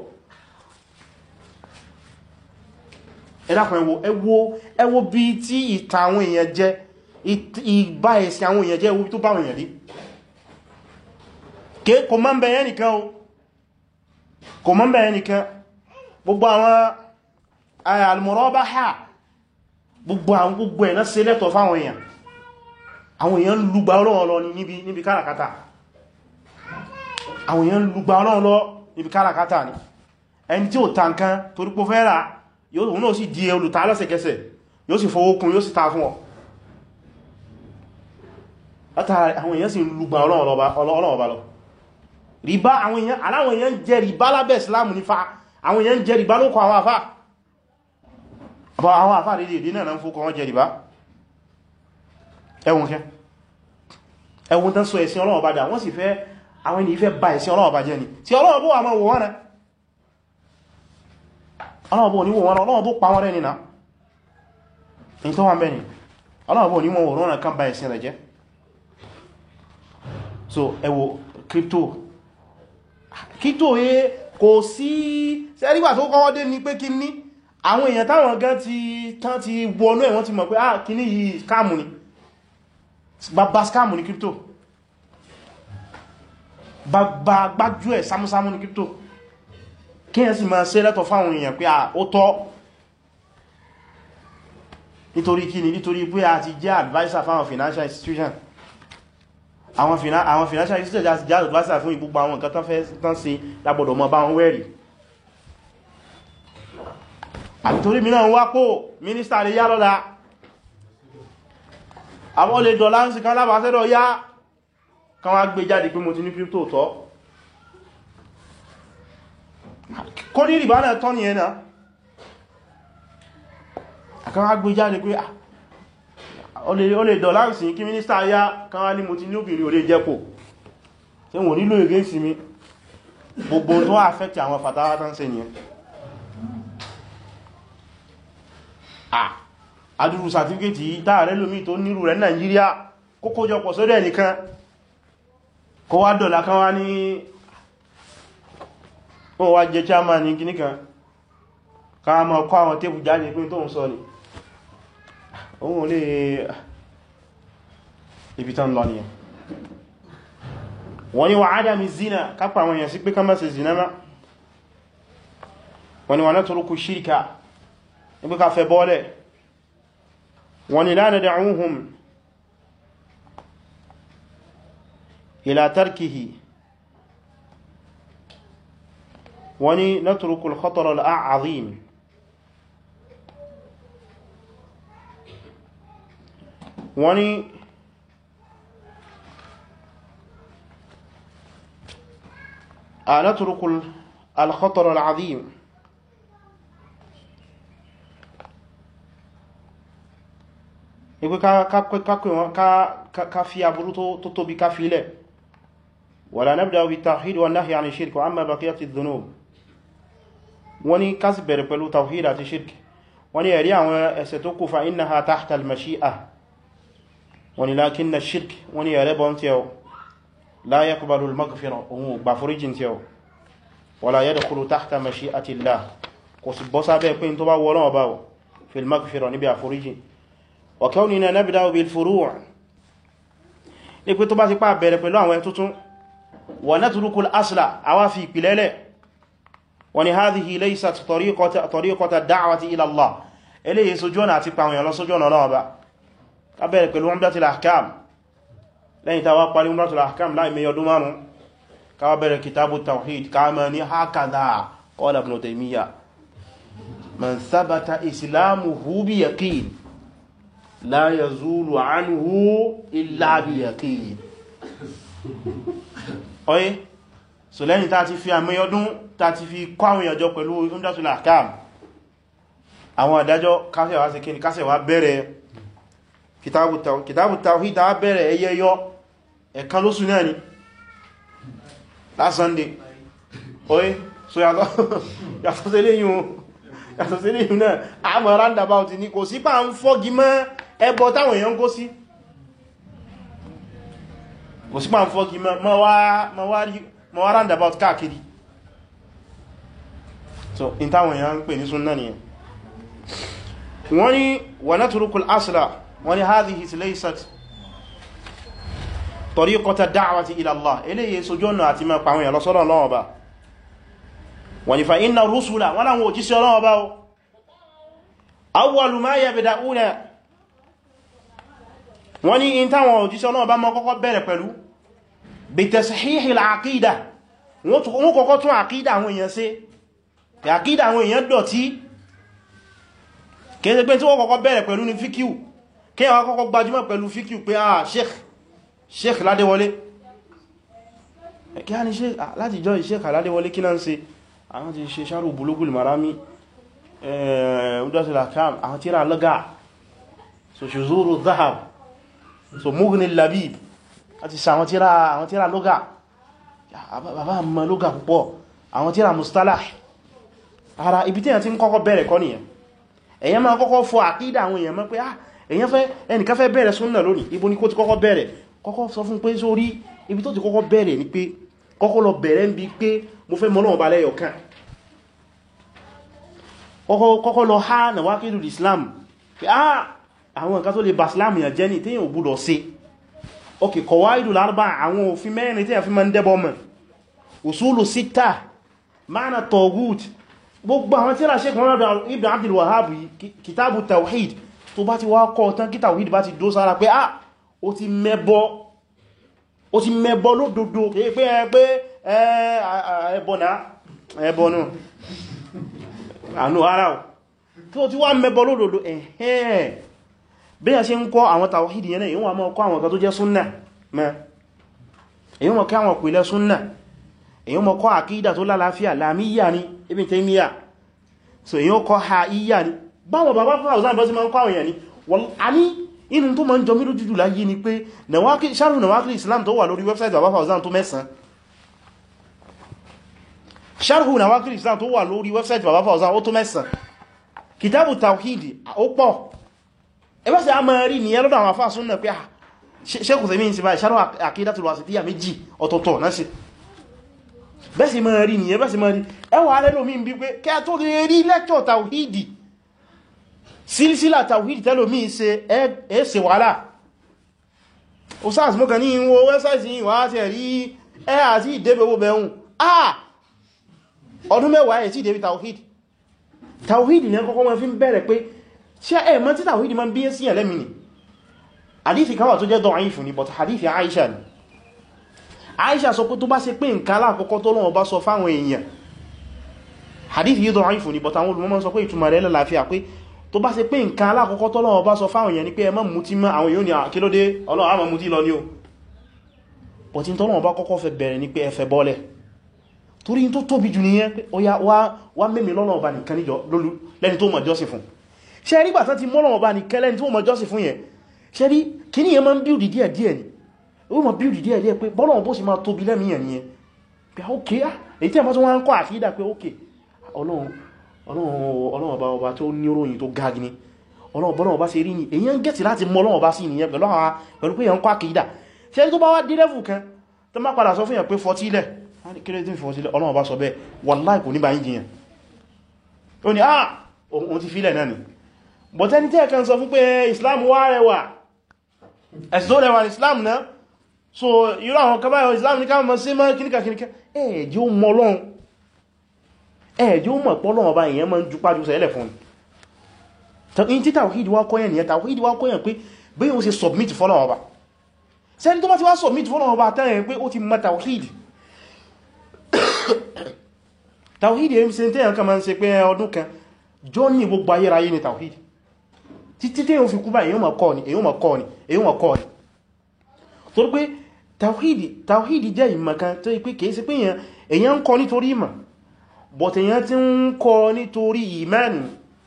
ẹ dákun ẹ wò ẹ wò ẹ wò bí tí ìtàn àwọn èèyàn jẹ́ ìbá ẹ̀sìn àwọn èèyàn jẹ́ owó tó bá àwọn èèyàn rí kò mọ́ ń bẹ̀yẹn nìkan o kò mọ́ ń bẹ̀yẹn nìkan gbogbo àwọn al-murabaha gbogbo àwọn gbogbo ẹ̀nà ṣe lẹ́tọ̀ fáwọn èèyàn àwọn èèyàn lùgbà Ọlọ́run lọ níbi níbi káràkátà àwọn èèyàn lùgbà Ọlọ́run lọ níbi káràkátà ni ẹni tí ó ta nǹkan torí pé ó fẹ́ rà yóò náà sì di olùta lẹ́sẹ̀kẹsẹ̀ yóò sì fowó kún yóò sì ta fún ọ látàrí àwọn èèyàn sì ń lùgbà Ọlọ́run ọba lọ rìbá àwọn èèyàn aláwọn èèyàn jẹ rìbá lábẹ́ Islam nífà àwọn èèyàn jẹ rìbá lókọ àwọn àfá àwọn àfá rí rí náà ń fókọ wọn jẹ rìbá ẹwùn kẹ ẹwọ́n tán sọ ẹ̀sìn Ọlọ́run bá dà wọ́n sì fẹ́ àwọn ènìyàn fẹ́ bà ẹ̀sìn Ọlọ́run bá jẹ́ ni tí Ọlọ́run bó wà máa wò wọ́n náà Ọlọ́run bó ní wò wọ́n Ọlọ́run bó pa wọ́n rẹ̀ nìna in tó wà mẹ́rin Ọlọ́run bó ní wọ́n wò rọ́nà kan bà ẹ̀sìn rẹ̀ jẹ́. So ẹ wo crypto crypto yẹ kò sí sẹ́rígbà tó kọ́wọ́ dé ní pé kí ní àwọn èèyàn táwọn gan ti tán ti wọnú ẹ̀ wọ́n ti mọ̀ pé ah kí ní yìí scam ni bàbá scam ni crypto bàbá gbájú ẹ̀ sámúsámú ni crypto kí ẹ sì máa ṣe lẹ́tọ̀ fáwọn èèyàn pé ah ó tọ́ nítorí kí ni nítorí pé a ti jẹ́ advisor fáwọn financial institution àwọn financial institution ti jẹ́ advisor fún ìgbogbo àwọn nǹkan tán fẹ́ tán sí lágbọ́dọ̀ mọ́ bá wọn wẹ́rì àbítorí mìíràn wá pò mínísítà lè yá lọ́la àwọn olè dọ̀lá ń sì kan lábàásẹ́dọ̀ yá kan wá gbé jáde pé mo ti ní crypto tọ́ kó ní rìbá náà tọ́ ní ẹ̀nà kan wá gbé jáde pé olè dọ̀lá ń sì kí mínísítà yá kan wá ní mo ti ní obìnrin olè jẹ́pò tí wọ́n nílò ègé ìsinmi gbogbo tó affect àwọn fàtàwà tán ṣe nìyẹn adúrú sàtífíkètì dáàrẹ lómi tó nírù rẹ̀ Nàìjíríà kókó jọpọ̀ sódẹ̀ nìkan kó wá dọ̀lá kan wá ní wọ́n wá jẹ chairman ní kìníkan ká mọ́ kọ́ àwọn tébù jáde pín tó ń sọ ní ohun olè ibi tán lọ nìyẹn wọ́n ni wà ádámi zina kápa àwọn èèyàn sí pé kán má ṣe zina má wọ́n ni wà natruku shirka níbi ká fẹ́ bọ́ọ̀lẹ̀ wọ́n ni la nad'uhum ila tarkihi wọ́n ni natruku al-khatar al-a'zim wọ́n ni natruku al-khatar al-'azim ìpé ká fi aburú tó tóbi ká fi ilẹ̀ wala nabda'u bit-tawhid wa an-nahy 'ani ash-shirk wa amma baqiyati adh-dhunub wọ́n ní ká sì bẹ̀rẹ̀ pẹ̀lú tawhid àti shirk wọ́n ní ẹ̀rí àwọn ẹ̀ṣẹ̀ tó kù fa innaha tahta al-mashi'a wọ́n ní lakinna ash-shirk wọ́n ní ẹ̀rẹ́ bọ́n tí ẹ la yaqbalu al-maghfira ohun gbà foríjìn tí ẹ wala yadkhulu tahta mashi'ati Allah kò sì bọ́ sábẹ́ pé tó bá wọ́n ọba fil maghfira níbi àforíjìn wa kawnina nabda'u bil furu' ní pé tó bá ti pá bẹ̀rẹ̀ pẹ̀lú àwọn ẹ̀tútún wa natruku al-asla àwa fi ìpìlẹ̀lẹ̀ wani hadhihi laysat tariqata tariqata ad-da'wati ila Allah eléyìí sojú ọ̀nà àti pàwọn èèyàn lọ sójú ọ̀nà Ọlọ́run Ọba ká bẹ̀rẹ̀ pẹ̀lú Umdatul Ahkam lẹ́yìn tá wá parí Umdatul Ahkam láì mẹ́yọ ọdún márùn ká wá bẹ̀rẹ̀ Kitabut Tawhid ká mẹ́ ní hakadha qala Ibn Taymiyyah man thabata islamuhu bi yaqin la yazulu anhu illa bi yaqin oye so lẹ́yìn tá ti fi àmẹ́yọdún tá ti fi kọ́ àwọn ìyànjọ pẹ̀lú Umdatul Ahkam àwọn àdájọ́ kásẹ̀wá sí kíni kásẹ̀wá bẹ̀rẹ̀ Kitabut Tawhid tá bẹ̀rẹ̀ ẹyẹyọ ẹ̀kan lóṣù náà ni last Sunday oye so yàtọ̀ sí eléyìn náà àmọ́ roundabout ní kò sí pà ń fọ́gi mọ́ ẹbọ táwọn èèyàn kó sí kò sí pà ń fọ́gi mọ́ wá roundabout káàkiri so in táwọn èèyàn ń pè ní súnnà nìyẹn wọ́n ni wa natruku al-asla wọ́n ni hadhihi laysat tariqata ad-da'wati ila Allah eléyìí sojú ọ̀nà àti mẹ́ pàwọn èèyàn lọ́sọ́dọ̀ Ọlọ́run Ọba wọ́n ni fa inna rusula wọ́n láwọn òjíṣẹ́ Ọlọ́run Ọba o awwalu ma yabda'una wọ́n ni in táwọn òjíṣẹ́ Ọlọ́run Ọba mọ́ kọ́kọ́ bẹ̀rẹ̀ pẹ̀lú bi tashihi al-aqida wọ́n kọ́kọ́ tún àkídà àwọn èèyàn ṣe àkídà àwọn èèyàn dọ̀tí kéèsè pé tí wọ́n kọ́kọ́ bẹ̀rẹ̀ pẹ̀lú ní fíkíù kí wọ́n kọ́kọ́ gbajúmọ̀ pẹ̀lú fíkíù pé ah sheikh sheikh Ládéwọlé kí a ní sheikh láti jọ sheikh Ládéwọlé kí náà ń ṣe àwọn ti ṣe Sharh Bulugul Marami Umdatul Ahkam àwọn tíra lọ́gá so Shuzuru Dhahab so Mughni Labib àti sa àwọn tíra àwọn tíra lóga bàbá mọ̀ lóga púpọ̀ àwọn tíra mustalah ara ibi tí èyàn ti ń kọ́kọ́ bẹ̀rẹ̀ kọ́ nìyẹn èyàn máa kọ́kọ́ fọ àkídà àwọn èèyàn mọ̀ pé ah èyàn fẹ́ ẹnìkan fẹ́ bẹ̀rẹ̀ súnnà lónìí ibo ni kó ti kọ́kọ́ bẹ̀rẹ̀ kọ́kọ́ sọ fún pé sórí ibi tó ti kọ́kọ́ bẹ̀rẹ̀ ni pé kọ́kọ́ lọ bẹ̀rẹ̀ ń bi pé mo fẹ́ mọ̀ Ọlọ́run ba lẹ́yọ̀ kan kọ́kọ́ lọ ha nawaqidul Islam pé ah àwọn nǹkan tó lè bà Islam yàn jẹ́ ní tí yàn ò gbọ́dọ̀ ṣe ok qawaidul arba'a àwọn òfin mẹ́rin tí yàn fi máa ń dẹ́bọ̀ mọ̀ usulu sitta ma'na taghut gbogbo àwọn tíra Sheikh Muhammad ibn Abdul Wahhab kitabu tawhid tó bá ti wá kọ́ tán kí tawhid bá ti dó sára pé ah ó ti mẹ́bọ ó ti mẹ́bọ lódodo kìí pé ẹ pé ẹbọ̀nà ẹbọ̀nà àánú ara ọ̀ tí ó ti wá mẹ́bọ lódodo ẹ̀hẹ́n bí a ṣe ń kọ́ àwọn tawhid yẹn èyí wọ́n mọ́ kọ́ àwọn kan tó jẹ́ súnnà mẹ́ èyí mọ́ kọ́ àwọn pìlẹ̀ súnnà èyí mọ́ kọ́ àkídà tó lálàáfíà lámíyà ní Ibn Taymiyyah so èyí kọ́ ha iyà ní báwọn bàbá Fawzan bọ́ sí máa ń kọ́ àwọn èèyàn ní wọ́n ní inú tó máa ń jọ mí lójú láyé ni pé sharh Nawaqidul Islam tó wà lórí wẹ́bsáìtì bàbá Fawzan tó mẹ́sàn sharh Nawaqidul Islam tó wà lórí wẹ́bsáìtì bàbá Fawzan ó tó mẹ́sàn kitabu tawhid ó pọ̀ ẹbẹ́ sí a máa rí ní ẹlọ́dọ̀ àwọn afá súnnà pé Shaykh Uthaymin sí báyìí sharh Aqidatul Wasitiyya méjì ọ̀tọ̀ọ̀tọ̀ náà sí bẹ́ sí máa rí ní ẹbẹ́ sí máa rí ẹwà alẹ́lòmí bí pé kẹ́ tó rí lẹ́kṣọ̀ tawhidi sílsílà tawhidi tẹ́lòmí ṣe ẹ́ẹ̀ṣẹ̀ wàhálà o sáàsì mọ́kàn ní ìwọ wẹ́sáìsì yìí wá tẹ̀ rí ẹ́ àti ìdẹ́bẹ̀wò bẹ̀hùn ah ọdún mẹ́wàá ẹ̀ tí ìdẹ́bẹ̀ tawhidi tawhidi ní ẹkọ́kọ́ wọn fi ń bẹ̀rẹ̀ pé ṣe ẹ̀ mọ́ tí tawhidi ma ń bí ẹ́ sí ẹ̀lẹ́mì ni hadithi kan wà tó jẹ́ da'if ni but hadithi Aisha ni Aisha sọ pé tó bá ṣe pé nǹkan alákọ̀ọ́kọ́ tó lọ́wọ́ bá sọ fáwọn èèyàn hadithi yìí da'if ni but àwọn olùmọ̀ sọ pé ìtumọ̀ rẹ̀ lálàáfíà pé tó bá ṣe pé nǹkan alákọ̀ọ́kọ́ tó lọ́wọ́ bá sọ fáwọn èèyàn ni pé ẹ má mutí mọ́ àwọn èèyàn ni àkílódé Ọlọ́run á má mutí lọ ní o but in tó lọ́wọ́ bá kọ́kọ́ fẹ́ bẹ̀rẹ̀ ni pé ẹ fẹ́ bọ́lẹ̀ torí tó tóbi jù nìyẹn pé ó yá wá mẹ́mí lọ́nà ọba nìkan níjọ lẹ́ni tó mọ̀ jọ́sìn fún ṣe rí gbàtán ti mọ́nà ọba nìkan lẹ́ni tó mọ̀ jọ́sìn fún yẹn ṣe rí kí ní yẹn máa ń bíldì díẹ̀ díẹ̀ ni ó mọ̀ bíldì díẹ̀ díẹ̀ pé bọ́lọ̀ bó sì máa tóbi lẹ́mìyàn nìyẹn pé ókè á èyí tí ẹ̀ máa tó wọ́n ń kọ́ àkídà pé ókè Ọlọ́run ọba ọba tó ní ròyìn tó ga gini Ọlọ́run bọ́lọ̀ ọba ṣe rí ni èyí ń gẹ̀tì láti mọ́ Ọlọ́run ọba sí nìyẹn pẹ̀lú pé yẹn ń kọ́ àkídà ṣe tó bá wá dé level kan tó má padà sọ fún yẹn pé fọtí ilẹ̀ Ọlọ́run ọba sọ bẹ́ẹ̀ wallahi kò ní bá yín jiyàn ó ní ah òun ti fílẹ̀ náà ni but ẹni tí ẹ̀kan sọ fún pé Islam wá rẹwà ẹ̀sì tó rẹwà Islam náà so irú àwọn kan báyọ̀ Islam ní káàmà sí mọ́ kíníkà kíníkà ẹ̀ẹ̀jẹ́ ó mọ́ Ọlọ́run ẹ̀ẹ̀jẹ́ ó mọ̀ pọ́lọ́run ọba èèyàn máa ń ju pájú sẹ́lẹ̀ fún ní tí tawhid wá kọ́yẹ̀ nìyẹn tawhid wá kọ́yẹ̀ pé bí ó ṣe submit fọ́lọ́run ọba sẹ́ni tó bá ti wá submit fọ́lọ́run ọba tẹ́rẹ̀ pé ó ti mọ̀ tawhid tawhid èyí se tẹ́yàn kan máa ń ṣe pé ọdún kan jọ ní gbogbo ayérayé ni tawhid títí tí èyàn fi kú báyìí èyàn máa kọ́ ni èyàn máa kọ́ ni èyàn máa kọ́ ni torí pé tawhid tawhid jẹ́ ìmọ̀ kan tó yí pé kìí ṣe pé èyàn ń kọ́ nítorí ìmọ̀ but èyàn ti ń kọ́ nítorí ìmánì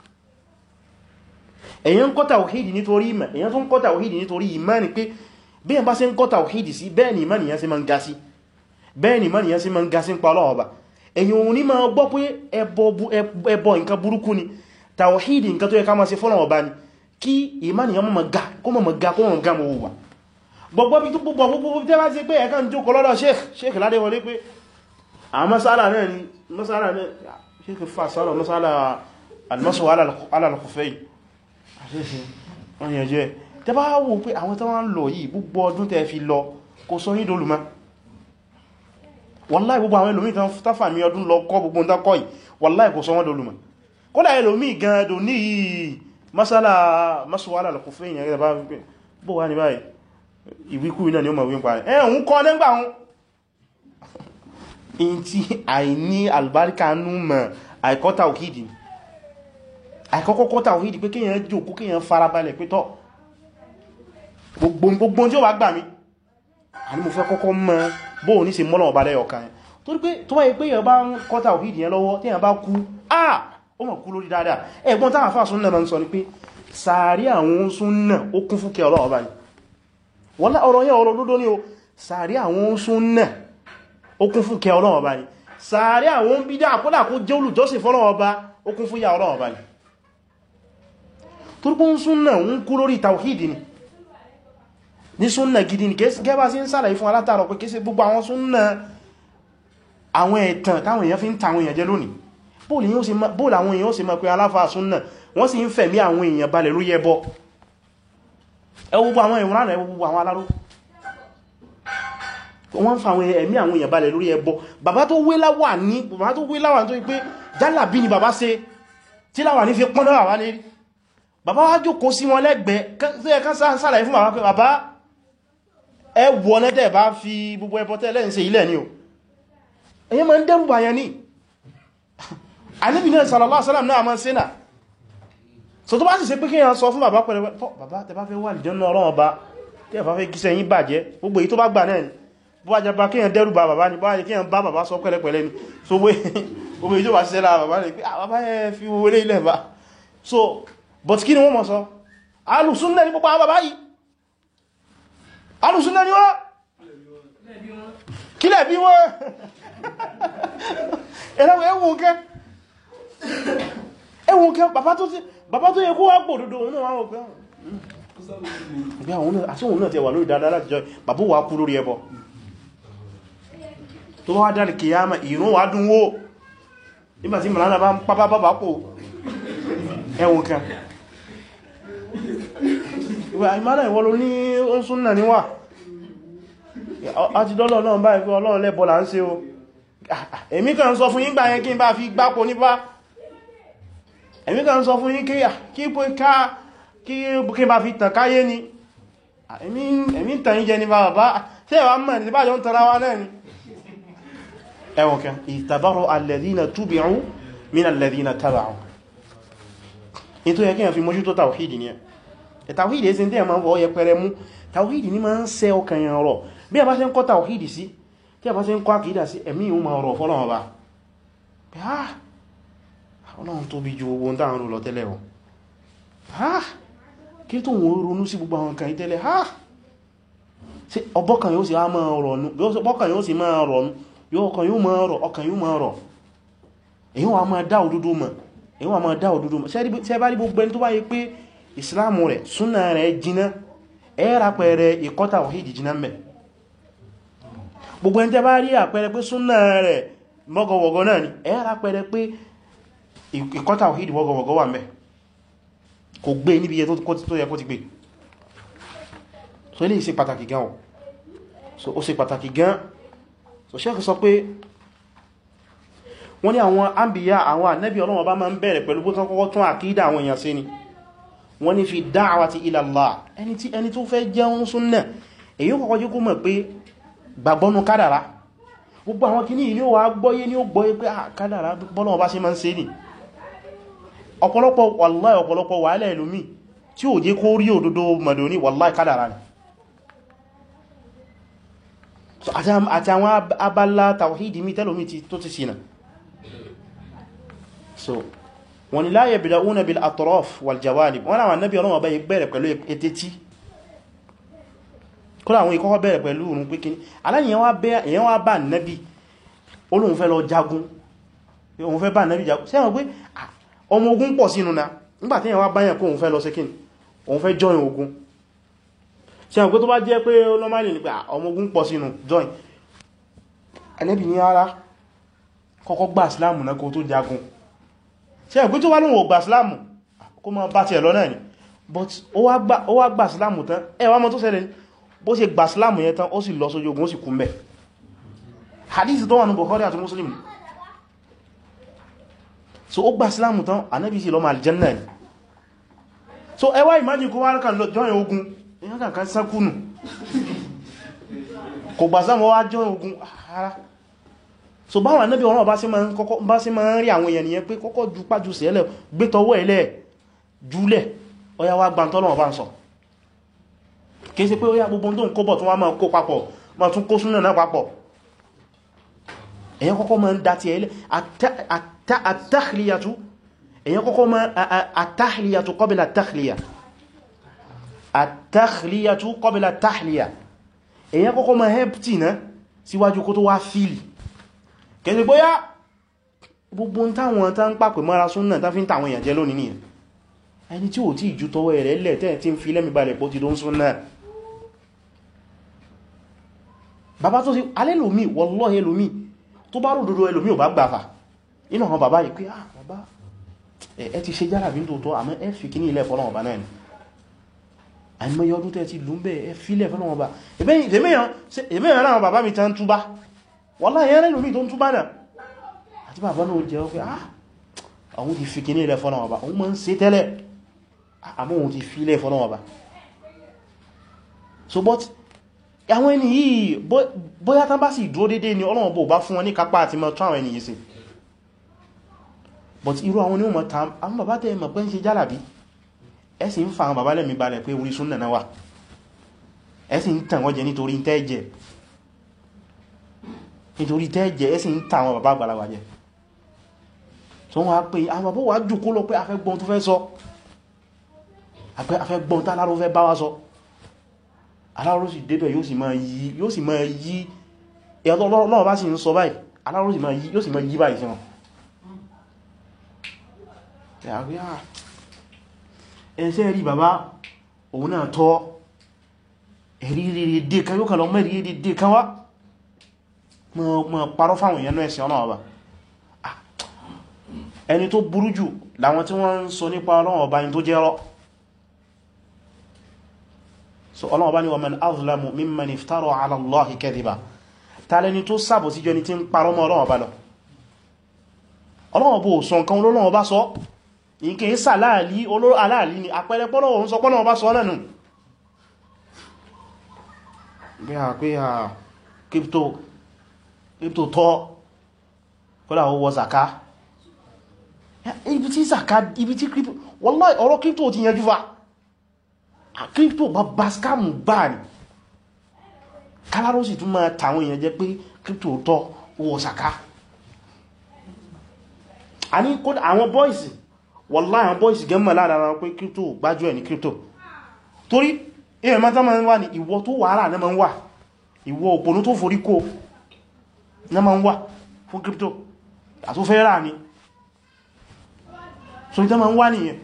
èyàn ń kọ́ tawhid nítorí ìmọ̀ èyàn tó ń kọ́ tawhid nítorí ìmánì pé bí èyàn bá ṣe ń kọ́ tawhid sí bẹ́ẹ̀ ni ìmánì yẹn ṣe máa ń ga sí bẹ́ẹ̀ ni ìmánì yẹn ṣe máa ń ga sí ń pa Ọlọ́run Ọba èyàn òun ní máa gbọ́ pé ẹbọ nǹkan burúkú ni tawhid nǹkan tó yẹ ká máa ṣe fọ́lọ́run Ọba ni kí ìmánì yẹn mọ́ ga kó mọ́ ga kó mọ́ ga mọ́ wà gbogbo bí tó gbogbo gbogbo tẹ́ bá ṣe pé ẹ̀kan jókòó lọ́dọ̀ sheikh sheikh Ládéwọlé pé àwọn masala náà ni masala náà sheikh fa sọ́rọ̀ masala almasu ala al-khuffayn wọ́n yẹ jẹ́ tẹ́ bá wò pé àwọn tó wọ́n lọ yìí gbogbo ọdún tẹ́ fi lọ kò sọ yí dolùmọ́ wallahi gbogbo àwọn ẹlòmí tán fà mí ọdún lọ kọ́ gbogbo ń dákọ́ yìí wallahi kò sọ wọ́n dolùmọ́ kódà ẹlòmí gan dò ní yìí masala masu ala al-khuffayn yẹn gẹ́gẹ́ bá wípé bó wá ní báyìí ìwíkú iná ni ó mọ̀ wí ń parí ẹ̀ ń kọ́ nígbà wọn in tí àìní albarka nú mọ̀ àìkọ́ tàwhídì àìkọ́kọ́ tàwhídì pé kíyàn jókòó kíyàn farabalẹ̀ pé tọ́ gbogbo tí ó wà gbà mí a ní mo fẹ́ kọ́kọ́ mọ̀ bóò ní ṣe mọ́nà ọba lẹ́yọ̀kan yẹn torí pé tó wáyé pé yàn bá ń kọ́ tàwhídì yẹn lọ́wọ́ tí yàn bá kú ah ó mọ̀ kú lórí dáadáa ẹ̀gbọ́n táwọn àfáà súnnà máa ń sọ ni pé sàárì àwọn súnnà ó kún fún kẹ́ Ọlọ́run bá ní wọ́lá ọ̀rọ̀ yẹn ọ̀rọ̀ lódó ní o sàárì àwọn súnnà ó kún fún kẹ Ọlọ́run Ọba ni, sàárì àwọn bídá àkọ́dà kó jẹ́ olùjọ́sìn fọ́lọ́run Ọba ó kún fún yà Ọlọ́run Ọba ni. torípọ́ súnnà ń kú lórí tàwhídì ni, ní súnnà gidi ni, gẹ́bà sí ń sàlàyé fún alátàrọ pé kése gbogbo àwọn súnnà àwọn ẹ̀tàn táwọn èèyàn fi ń ta àwọn èèyàn jẹ lónìí, bóòlù àwọn èèyàn ó sì mọ̀ pé aláfà súnnà wọ́n sì ń fẹ̀mí àwọn èèyàn balẹ̀ lórí ẹbọ. ẹ wo gbogbo àwọn ìwọ̀n ẹ wo gbogbo àwọn aláró wọ́n ń fa àwọn ẹ̀mí àwọn èèyàn balẹ̀ lórí ẹbọ. bàbá tó wé láwà ní bàbá tó wé láwà ní tó wípé jálàbí ni bàbá ṣe tí láwà ní fi pọ́n náà wà ní bàbá wá jókòó sí wọn lẹ́gbẹ̀ẹ́ kan sàlàyé fún bàbá pé bàbá ẹ wọ nẹ́tẹ̀ bá fi gbogbo ẹbọ tẹ́lẹ̀ ń ṣe ilẹ̀ ni o ẹ̀yẹ́ ma ń dẹ́rù bàyàn ní Ànábì náà sallallahu alaihi wasallam náà ma ń ṣe náà. So tó bá sì ṣe pé kí yàn sọ fún bàbá pẹ̀lẹ̀ bàbá tẹ bá fẹ́ wà lìjọ́ náà Ọlọ́run Ọba tẹ́ bá fẹ́ gíṣẹ́ yín bàjẹ́ gbogbo èyí tó bá gbà náà ni bó wá jẹba kí yàn dẹ́rù bá bàbá ni bó wá kí yàn bá bàbá sọ pẹ̀lẹ̀pẹ̀lẹ̀ ni so gbogbo èyí tó bá ṣiṣẹ́ lára bàbá ni pé bàbá ẹ fi owó lé ilẹ̀ bá so but kí ni wọ́n mọ̀ sọ alùsúnnà ní púpọ̀ bàbá yìí alùsúnnà ni wọ́n kílẹ̀ bí wọ́n ẹ̀rẹ́wẹ̀ ẹwùn kẹ́ ẹwùn kẹ́ bàbá tó ti bàbá tó yẹ kó wá gbòdòdó òun náà wọ́n pẹ́ àti òun náà ti wà lórí dáadáa láti jọ bàbá wà kú lórí ẹbọ tó wá dáre kìyàmà ìrún wà dún wó nígbàtí màlánà bá ń pápá bàbá pò ẹwùn kẹ́ ìmánà ìwọ́lò ní oúnsún náà níwà àti dọ́lọ̀ náà báyìí pé Ọlọ́run lẹ́bọ̀ là ń ṣe o èmi kàn sọ fún yín gbà yẹn kí n bá fi gbápo nípa èmi kàn sọ fún yín kí kí bá fi tàn káyé ni èmi tàn yín jẹ ní bàbá tí ẹ̀wà mọ̀ ní bá jọ ń tara wa náà ni ẹwọ̀n kẹ ìtàbárọ̀ alladhina tubi'u min alladhina taba'u in tó yẹ kí yàn fi mójú tó tàwhídì ni ẹ̀ tàwhídì ẹsẹ̀ tí ẹ máa ń fọ́ yẹ pẹrẹ mú tàwhídì ní máa ń ṣe ọkàn yàn rọ̀ bí a bá ṣe ń kọ́ tàwhídì sí tí a bá ṣe ń kọ́ àkídà sí ẹ̀mí ìhun máa rọ̀ fọ́lọ́run Ọba pé ah Ọlọ́run tóbi ju owó ń dáhùn lọ tẹ́lẹ̀ wọn ah kí tó wọ́n ronú sí gbogbo àwọn kan tẹ́lẹ̀ ah sí ọbọ́kàn yóò sì máa rọ̀nú ọbọ́kàn yóò sì máa rọ̀nú ọkàn yóò máa rọ̀ ọkàn yóò máa rọ̀ èyí wà máa dá òdodo mọ̀ èyí wà máa dá òdodo mọ̀ ṣe bá rí gbogbo ẹni tó bá yẹ pé ìsìláàmù rẹ̀ súnà rẹ̀ jiná ẹ́ra pẹ̀rẹ̀ ìkọ́ tàwhídì jiná mẹ́ gbogbo ẹni tẹ́ bá rí àpẹẹrẹ pé súnà rẹ̀ mọ́gọ̀wọ̀gọ̀ náà ni ẹ́ra pẹ̀rẹ̀ pé ìkọ́ tàwhídì mọ́gọ̀wọ̀gọ̀ wà mẹ́ kò gbé níbi tó yẹ kó ti gbé so ilé ìṣe pàtàkì gan o so ó ṣe pàtàkì gan so Sheikh sọ pé wọ́n ní àwọn àmbíyà àwọn ànábì Ọlọ́run bá máa ń bẹ̀rẹ̀ pẹ̀lú bó tán kọ́kọ́ tún àkídà àwọn èèyàn sí ni wọ́n ní fi da'wati ila Allah ẹni tí ẹni tó fẹ́ jẹun súnnà èyí kọ́kọ́ jẹ́ kó mọ̀ pé gbàgbọ́nù kádàrá gbogbo àwọn kìíní ní ó wà gbọ́yé ní ó gbọ́yé pé kádàrá bọ́lọ́wọ́ bá ṣe máa ń ṣe ní ọ̀pọ̀lọpọ̀ wallahi ọ̀pọ̀lọpọ̀ wà ilẹ̀ ìlúmí tí ó jẹ́ kó rí òdodo mọ̀dọ̀ ní wallahi kádàrá ni àti àwọn abala tawhidi mi tẹ́lómi tó ti ṣìnà so wọ́n ni la yabda'una bil atraf wal jawanib wọ́n àwọn annabi Ọlọ́run bá yí bẹ̀rẹ̀ pẹ̀lú etétí kọ́lá àwọn ìkọ́kọ́ bẹ̀rẹ̀ pẹ̀lú òun pé kíní aláyìnyàn wá bá annabi olóhun fẹ́ lọ jagun òun fẹ́ bá annabi jagun sẹ́wọ̀n pé ọmọ ogun pọ̀ sínú na nígbàtí yẹn wá báyàn kó òun fẹ́ lọ sí kíní òun fẹ́ join ogun sẹ́wọ̀n pé tó bá jẹ́ pé normally ní pé ọmọ ogun pọ̀ sínú join annabi ní ara kọ́kọ́ gba Islam náà kó tó jagun ṣe ẹ̀gbẹ́ tó wá lóòwò gbà sílámù kó mọ́ bá ti ẹ̀ lọ náà ni but ó wá gbà sílámù tán ẹwà mọ́ tó ṣẹlẹ̀ ní bó ṣe gbà sílámù yẹn tán ó sì lọ sójú ogun ó sì kú mẹ́ hadith tó wà ní Bukhari àti Muslim so ó gbà sílámù tán Ànábì sí lọ máa aljanna ni so ẹwà imagine kó wá kàn lọ join ogun èyàn kàn kan sánkúnù kò gbà sílámù wá join ogun ara so báwọn Ànábì Ọlọ́run bá sí máa ń rí àwọn èèyàn nìyẹn pé kọ́kọ́ ju pájú sí ẹlẹ́ gbé tọwọ́ ẹlẹ́ jùlẹ̀ ọya wá gbàntọ́lọ́wọ́ bá ń sọ kìí ṣe pé ọya gbogbo tó ń kó bọ̀ tún wá máa kó papọ̀ máa tún kó súnà náà papọ̀ èyàn kọ́kọ́ máa ń dá ti ẹlẹ́ àtàhliyàtú èyàn kọ́kọ́ máa àtàhliyàtú qabla àtàhliya àtàhliyàtú qabla àtàhliya èyàn kọ́kọ́ máa empty náà síwájú kó tó wá fíìlì kẹsì bóyá gbogbo ń táwọn tán ń pàpẹ mọ́ra súnnà tán fi ń tàwọn èèyàn jẹ lónìí nìyẹn ẹni tí ò tí ìjú tọwọ́ rẹ̀ lẹ̀ tẹ́ tí ń fi lẹ́mì balẹ̀ pọ̀ ti ló ń súnnà bàbá tó sí alẹ́lòmí wallahi ẹlòmí tó bá ròdòdó ẹlòmí ò bá gbàfà inú àwọn bàbá yìí pé ah bàbá ẹ ti ṣe jára bí tó tọ́ àmọ́ ẹ fi kí ní ilẹ̀ fọ́lọ́wọ́ bá náà ni àìmọ́ yọdún tẹ́ ti lú ń bẹ́ ẹ fílẹ̀ fọ́lọ́wọ́ bá ẹ̀mẹ́yàn ráwọn bàbá mi tán túbá wallahi ẹlòmí tó ń túbá náà àti bàbá náà jẹ́ ọ́ pé ah àwọn ti fi kí ní ilẹ̀ fọ́lọ́wọ́ bá òun mọ́ ń ṣe tẹ́lẹ̀ àmọ́ òun ti fílẹ̀ fọ́lọ́wọ́ bá so but àwọn ẹni yìí bóyá tán bá sì dúró dédé ni Ọlọ́run bó bá fún wọn ní kápá àti mọ́ tán àwọn ẹni yìí sí but irú àwọn onímọ̀ tán àwọn bàbá tẹ́ mọ̀ pé ń ṣe jálàbí ẹ sì ń fa àwọn bàbá lẹ́mí balẹ̀ pé orí súnnà náà wà ẹ sì ń tàn wọ́n jẹ nítorí tẹ́ẹ̀jẹ̀ nítorí tẹ́ẹ̀jẹ̀ ẹ sì ń tàn àwọn bàbá àgbàlagbà jẹ tó wọ́n á pé àwọn bàbá wà jùkú lọ pé afẹ́ gbọ́n tó fẹ́ sọ afẹ́ gbọ́n tá aláró fẹ́ bá wá sọ aláró sì débẹ̀ yóò sì máa yí yóò sì máa yí ẹ̀yọ́ lọ́wọ́ bá sì ń sọ báyìí aláró yóò sì máa yí báyìí sí wọn ẹ̀ṣẹ́ rí bàbá òun náà tọ́ ẹ̀rí rí dé kan yóò kàn lọ mẹ́rí rí dé kan wá mọ́ parọ́ fáwọn èèyàn ẹ̀sìn ọ̀nà ọba ẹni tó burú jù láwọn tí wọ́n ń sọ nípa Ọlọ́run ọba ni tó jẹ́rọ so Ọlọ́run ọba ni wa man azlamu mimman iftara ala Allahi kadhiba tàlẹni tó sàbò síjọ ni tí ń parọ́ mọ́ Ọlọ́run ọba lọ Ọlọ́run ọba ò sọ nǹkan Ọlọ́run ọba sọ ìkẹ́ ìsàláàlì olóró aláàlì ni àpẹẹrẹ pọ́lọ̀ òun sọ pọ́lọ̀ ọba sọ lẹ́nu bí a pé a crypto crypto tọ́ kọ́lá owó zaka ibi tí zaka ibi tí crypto wallahi ọ̀rọ̀ crypto ti yanjú fa crypto bá bá scam gbà ní kálárò sì tún máa tàwọn èèyàn jẹ pé crypto tọ́ owó zaka a ní kó àwọn boys wallahi àwọn boys gẹ́mọ̀ lára pé crypto gbájú ẹ̀ ní crypto torí èèyàn máa tánmà wà ní ìwọ tó wà ara náà máa ń wà ìwọ òpónú tó forí kó náà máa ń wà fún crypto àtó fẹ́ rà ní so ìtàn máa ń wà nìyẹn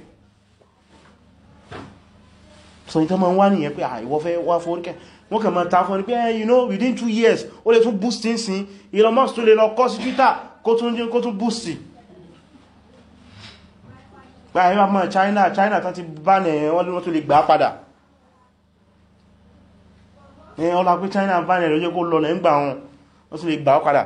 so ìtàn máa ń wà nìyẹn pé àìwọ fẹ́ wá forí kẹ́ wọ́n kàn máa ta fún ní pé you know within two years ó lè tún boost in sin Elon Musk tó lè lọ kọ́ sí Twitter kó tún boost gbáyé wá mọ́ China China tán ti bá ní wọ́n tó lè gbà padà ní ọlá pé China bá ní ẹ̀rọ kó lọ lẹ́ ń gbà wọn wọ́n tó lè gbà padà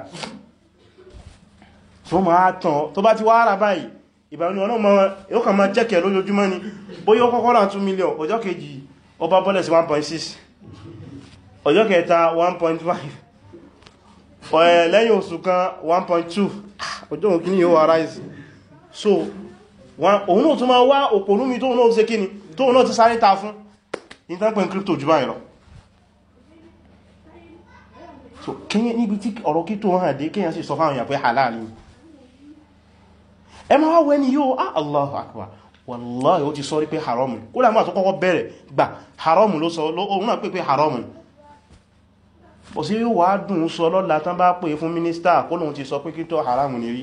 tó máa tàn tó bá ti wá ara báyìí ìbàmí wọn náà yóò kàn máa jẹ́kẹ̀ lójoojúmọ́ ni bóyá ó kọ́kọ́ rà two million ọjọ́ kejì ó bá bọ́lẹ̀ sí one point six ọjọ́ kẹta one point five lẹ́yìn oṣù kan one point two ọjọ́ òkú ní yóò arise so òun náà tún máa wá òpònú mi tóun náà ṣe kíni tóun náà ti sáré ta fún ìtànpẹ̀ crypto jù báyìí lọ so kíyàn níbi tí ọ̀rọ̀ kí tó hàn dé kíyàn sì sọ fáwọn èèyàn pé halal ni ẹ ma wá wẹ́ni yóò ah Allahu Akbar wallahi ó ti sọ rí pé haramu kó láàmà tó kọ́kọ́ bẹ̀rẹ̀ gbà haramu ló sọ òun náà pé pé haramu bọ̀ sí yóò wá dùn sọ lọ́la tán bá pè fún mínísítà kó lóun ti sọ pé kí tó haramu ni rí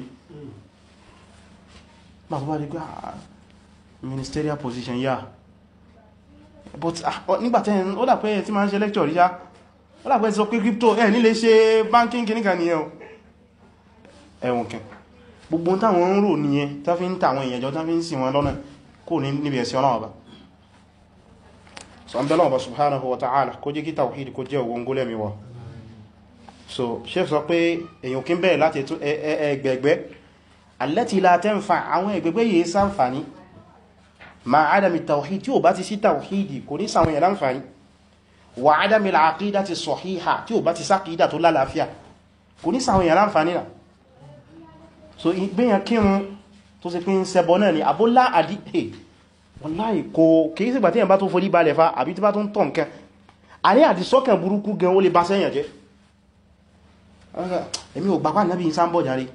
ma tó bá rí pé ministerial position yá but nígbàtẹ́ ó dà pé tí ma ń ṣe lecture rí yá ó dà pé ti sọ pé crypto ẹ̀ nílé ṣe banking kìníkà nìyẹn ẹ̀wọ̀n kẹ gbogbo táwọn ń rò nìyẹn tá fi ń tàwọn èèyàn jọ tá fi ń ṣì wọn lọ́nà kò ní níbi ẹ̀sẹ̀ ọlọ́wọ́ bá so an bẹ̀lọ́wọ́ bá subhanahu wa ta'ala kó jẹ́ kí tawhid kó jẹ́ ogun gólẹ́mi wa so Sheikh sọ pé èyàn kí ń bẹ̀rẹ̀ láti ẹgbẹ̀gbẹ̀ allati la tanfa àwọn ẹgbẹ̀gbẹ̀ yìí ṣàǹfààní ma adami tawhid tí ó bá ti sí tawhid kò ní ṣàwọn èèyàn láǹfààní wa adami al-aqidati as-sahiha tí ó bá ti sákìídà tó lálàáfíà kò ní ṣàwọn èèyàn láǹfààní náà so ìgbéyàn kírun tó sì pé ń ṣẹbọ náà ni abúlá àdí ẹ̀ wallahi kò kìí sí gbàtíyàn bá tó forí balẹ̀ fa àbí tí bá tó ń tọ̀ nǹkan a ní àdìsọ́kàn burúkú gan ó lè bá sẹ́yàn jẹ́ èmi ò gbàpá náà bí i sáńbọ̀ járe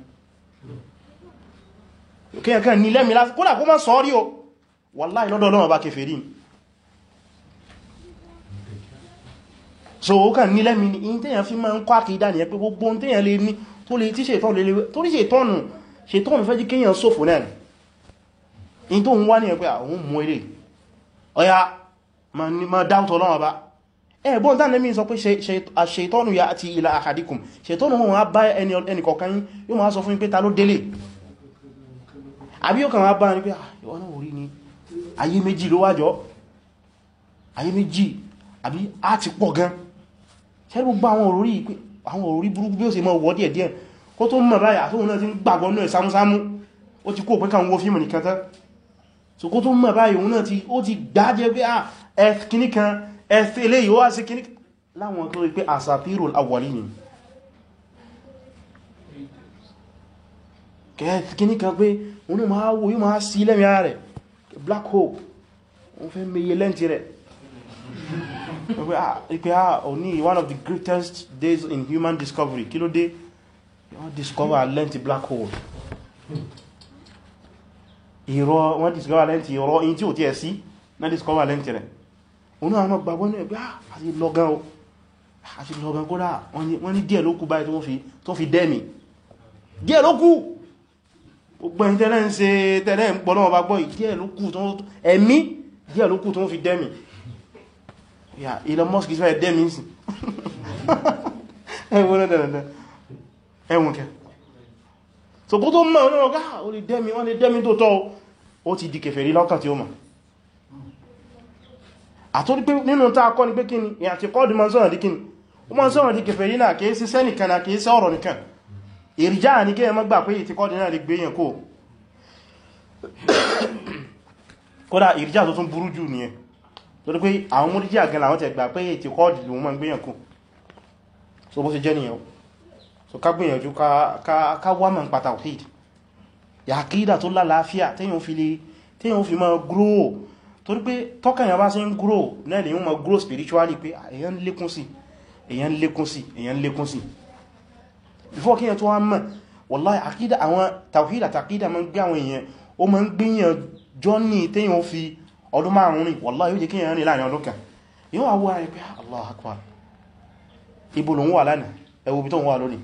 kíyàn kan ní lẹ́mí láti kódà kó má sọ rí o wallahi lọ́dọ̀ Ọlọ́run bá kèfèrí so ó kàn ní lẹ́mi ní in tẹ́yàn fi máa ń kọ́ àkídà ní ẹ pé gbogbo ohun tẹ́yàn lè ní tó lè tí ṣètọ́nù lè lè torí ṣètọ́nù ṣètọ́nù fẹ́ jí kéyàn sófò náà in tó ń wá ní ẹ pé àwọn mú ilé ọya ma dáútọ̀ lọ́wọ́ bá ẹ̀bọ́n tán lẹ́mí sọ pé ṣètọ́nù ya àti ila ahadikum ṣètọ́nù wọn wá bá ẹni kọ̀ọ̀kan yóò máa sọ fún pé ta ló délé àbí yóò kàn wá bá ní pé ìwọ́n náà orí ni ayé méjì ló wájọ́ ayé méjì àbí á ti pọ̀ gan ṣe gbogbo àwọn òrórí pé àwọn òrórí burúkú bí ó ṣe mọ́ wọ́ díẹ̀ díẹ̀ kó tó mọ̀ báyà àtóhun náà ti ń gbàgbọ́ náà sámúsámú ó ti kó pé káwọn wo fíìmù nìkan tán so kó tó mọ̀ báyà òun náà ti ó ti gbájẹ́ pé à ẹ̀f kìní kan ẹ̀f eléyìí ó wá sí kìní láwọn tó rí pé asatirul awwalin kẹ́ẹ̀f kìní kan pé òun máa wo yóò máa sí lẹ́mìí rẹ̀ black hole wọ́n fẹ́ mẹ́yẹ lẹ́ntì rẹ̀ pé ah òní one of the greatest days in human discovery kí ló dé wọ́n discover lẹ́ntì black hole ìrọ̀ wọ́n discover lẹ́ntì ìrọ̀ in tí ò tí ẹ̀ sí náà discover lẹ́ntì rẹ̀ òun àwọn gbàgbọ́ ní ẹgbẹ́ àti lọ́gán o àti lọ́gán kódà wọ́n ní díẹ̀ ló kù báyìí tó fi dẹ́mi díẹ̀ ló kù gbogbo ẹni tẹ́lẹ̀ ń ṣe tẹ́lẹ̀ ń pọ̀ lọ́wọ́ bá gbọ́ díẹ̀ ló kù tó ẹ̀mí díẹ̀ ló kù tó fi dẹ́mi ya Elon Musk is fẹ́ dẹ́mi sí ẹwọ́n náà ẹwọ́n kẹ́ so kó tó mọ̀ ọ̀nà ọ̀gá o lè dẹ́mi wọ́n lè dẹ́mi tó tọ́ ó ti di kèfèrí lọ́kàn tí ó mọ̀ àtórí pé nínú tá a kọ́ ni pé kíni ìyà tí kọ́ di ma sọ́rọ̀ di kíni ó ma sọ́rọ̀ di kèfèrí náà kìí sí sẹ́nìkan náà kìí sí ọ̀rọ̀ nìkan ìrìjá ní kí ẹ má gbà pé ìtí kọ́ di náà lè gbé yẹn kó kódà ìrìjá tó tún burú jù nìyẹn torí pé àwọn múríjí àgẹ́lá àwọn tẹ̀ gbà pé ìtí kọ́ di lòun ma gbé yẹn kó so bó ṣe jẹ́ nìyẹn so ká gbìyànjú ká wá mọ̀ nípa tawhid àkídà tó lálàáfíà téèyàn fi máa grow torí pé tọ́kànyàn bá sí ń grow náà lè yíò máa grow spiritually pé èyàn lékún sí èyàn lékún sí èyàn lékún sí before kíyàn tó wá mọ̀ wallahi àkídà àwọn tawhid àti àkídà máa ń gbé àwọn èèyàn ó máa ń gbìyàn journey téèyàn fi ọdún márùn-ún rìn wallahi yóò jẹ́ kíyàn rìn láàrin ọdún kan yíò wá wá rẹ̀ pé Allahu Akbar ibo lòun wà lánàá ẹ wo bí tó ń wà lónìí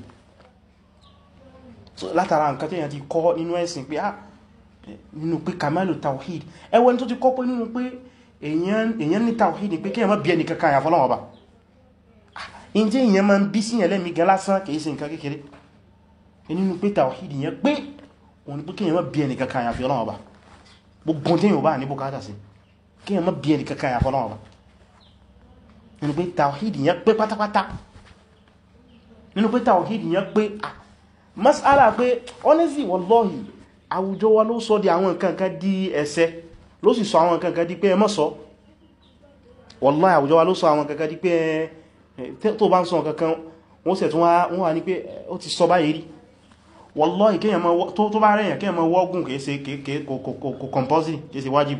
so látara nǹkan tí èyàn ti kọ́ nínú ẹ̀sìn pé ah nínú pé kamalu tawhid ẹwọ́n tó ti kọ́ pé nínú pé èyàn ní tawhid pé kí èyàn má bí ẹni kankan àyàfi Ọlọ́run Ọba in tí èyàn má ń bí sí ẹlẹ́mì gan lásán kìí ṣe nǹkan kékeré nínú pé tawhid yẹn pé wọ́n ni pé kí èyàn má bí ẹni kankan àyàfi Ọlọ́run Ọba gbogbo tí èyàn bá ní bùkátà sí kí èyàn má bí ẹni kankan àyàfi Ọlọ́run Ọba nínú pé tawhid yẹn pé pátápátá nínú pé tawhid yẹn pé mas'ala pé honestly wallahi àwùjọ wa ló sọ di àwọn nǹkan kan di ẹ̀ṣẹ̀ ló sì sọ àwọn nǹkan kan di pé ẹ má sọ wallahi àwùjọ wa ló sọ àwọn nǹkan kan di pé tó bá ń sọ nǹkan kan wọ́n sẹ̀ tún wọ́n wà ní pé ó ti sọ báyìí rí wallahi kéèyàn má tó bá rẹ̀yàn kéèyàn má wọ́gùn kìí ṣe kò compulsory kìí ṣe wájib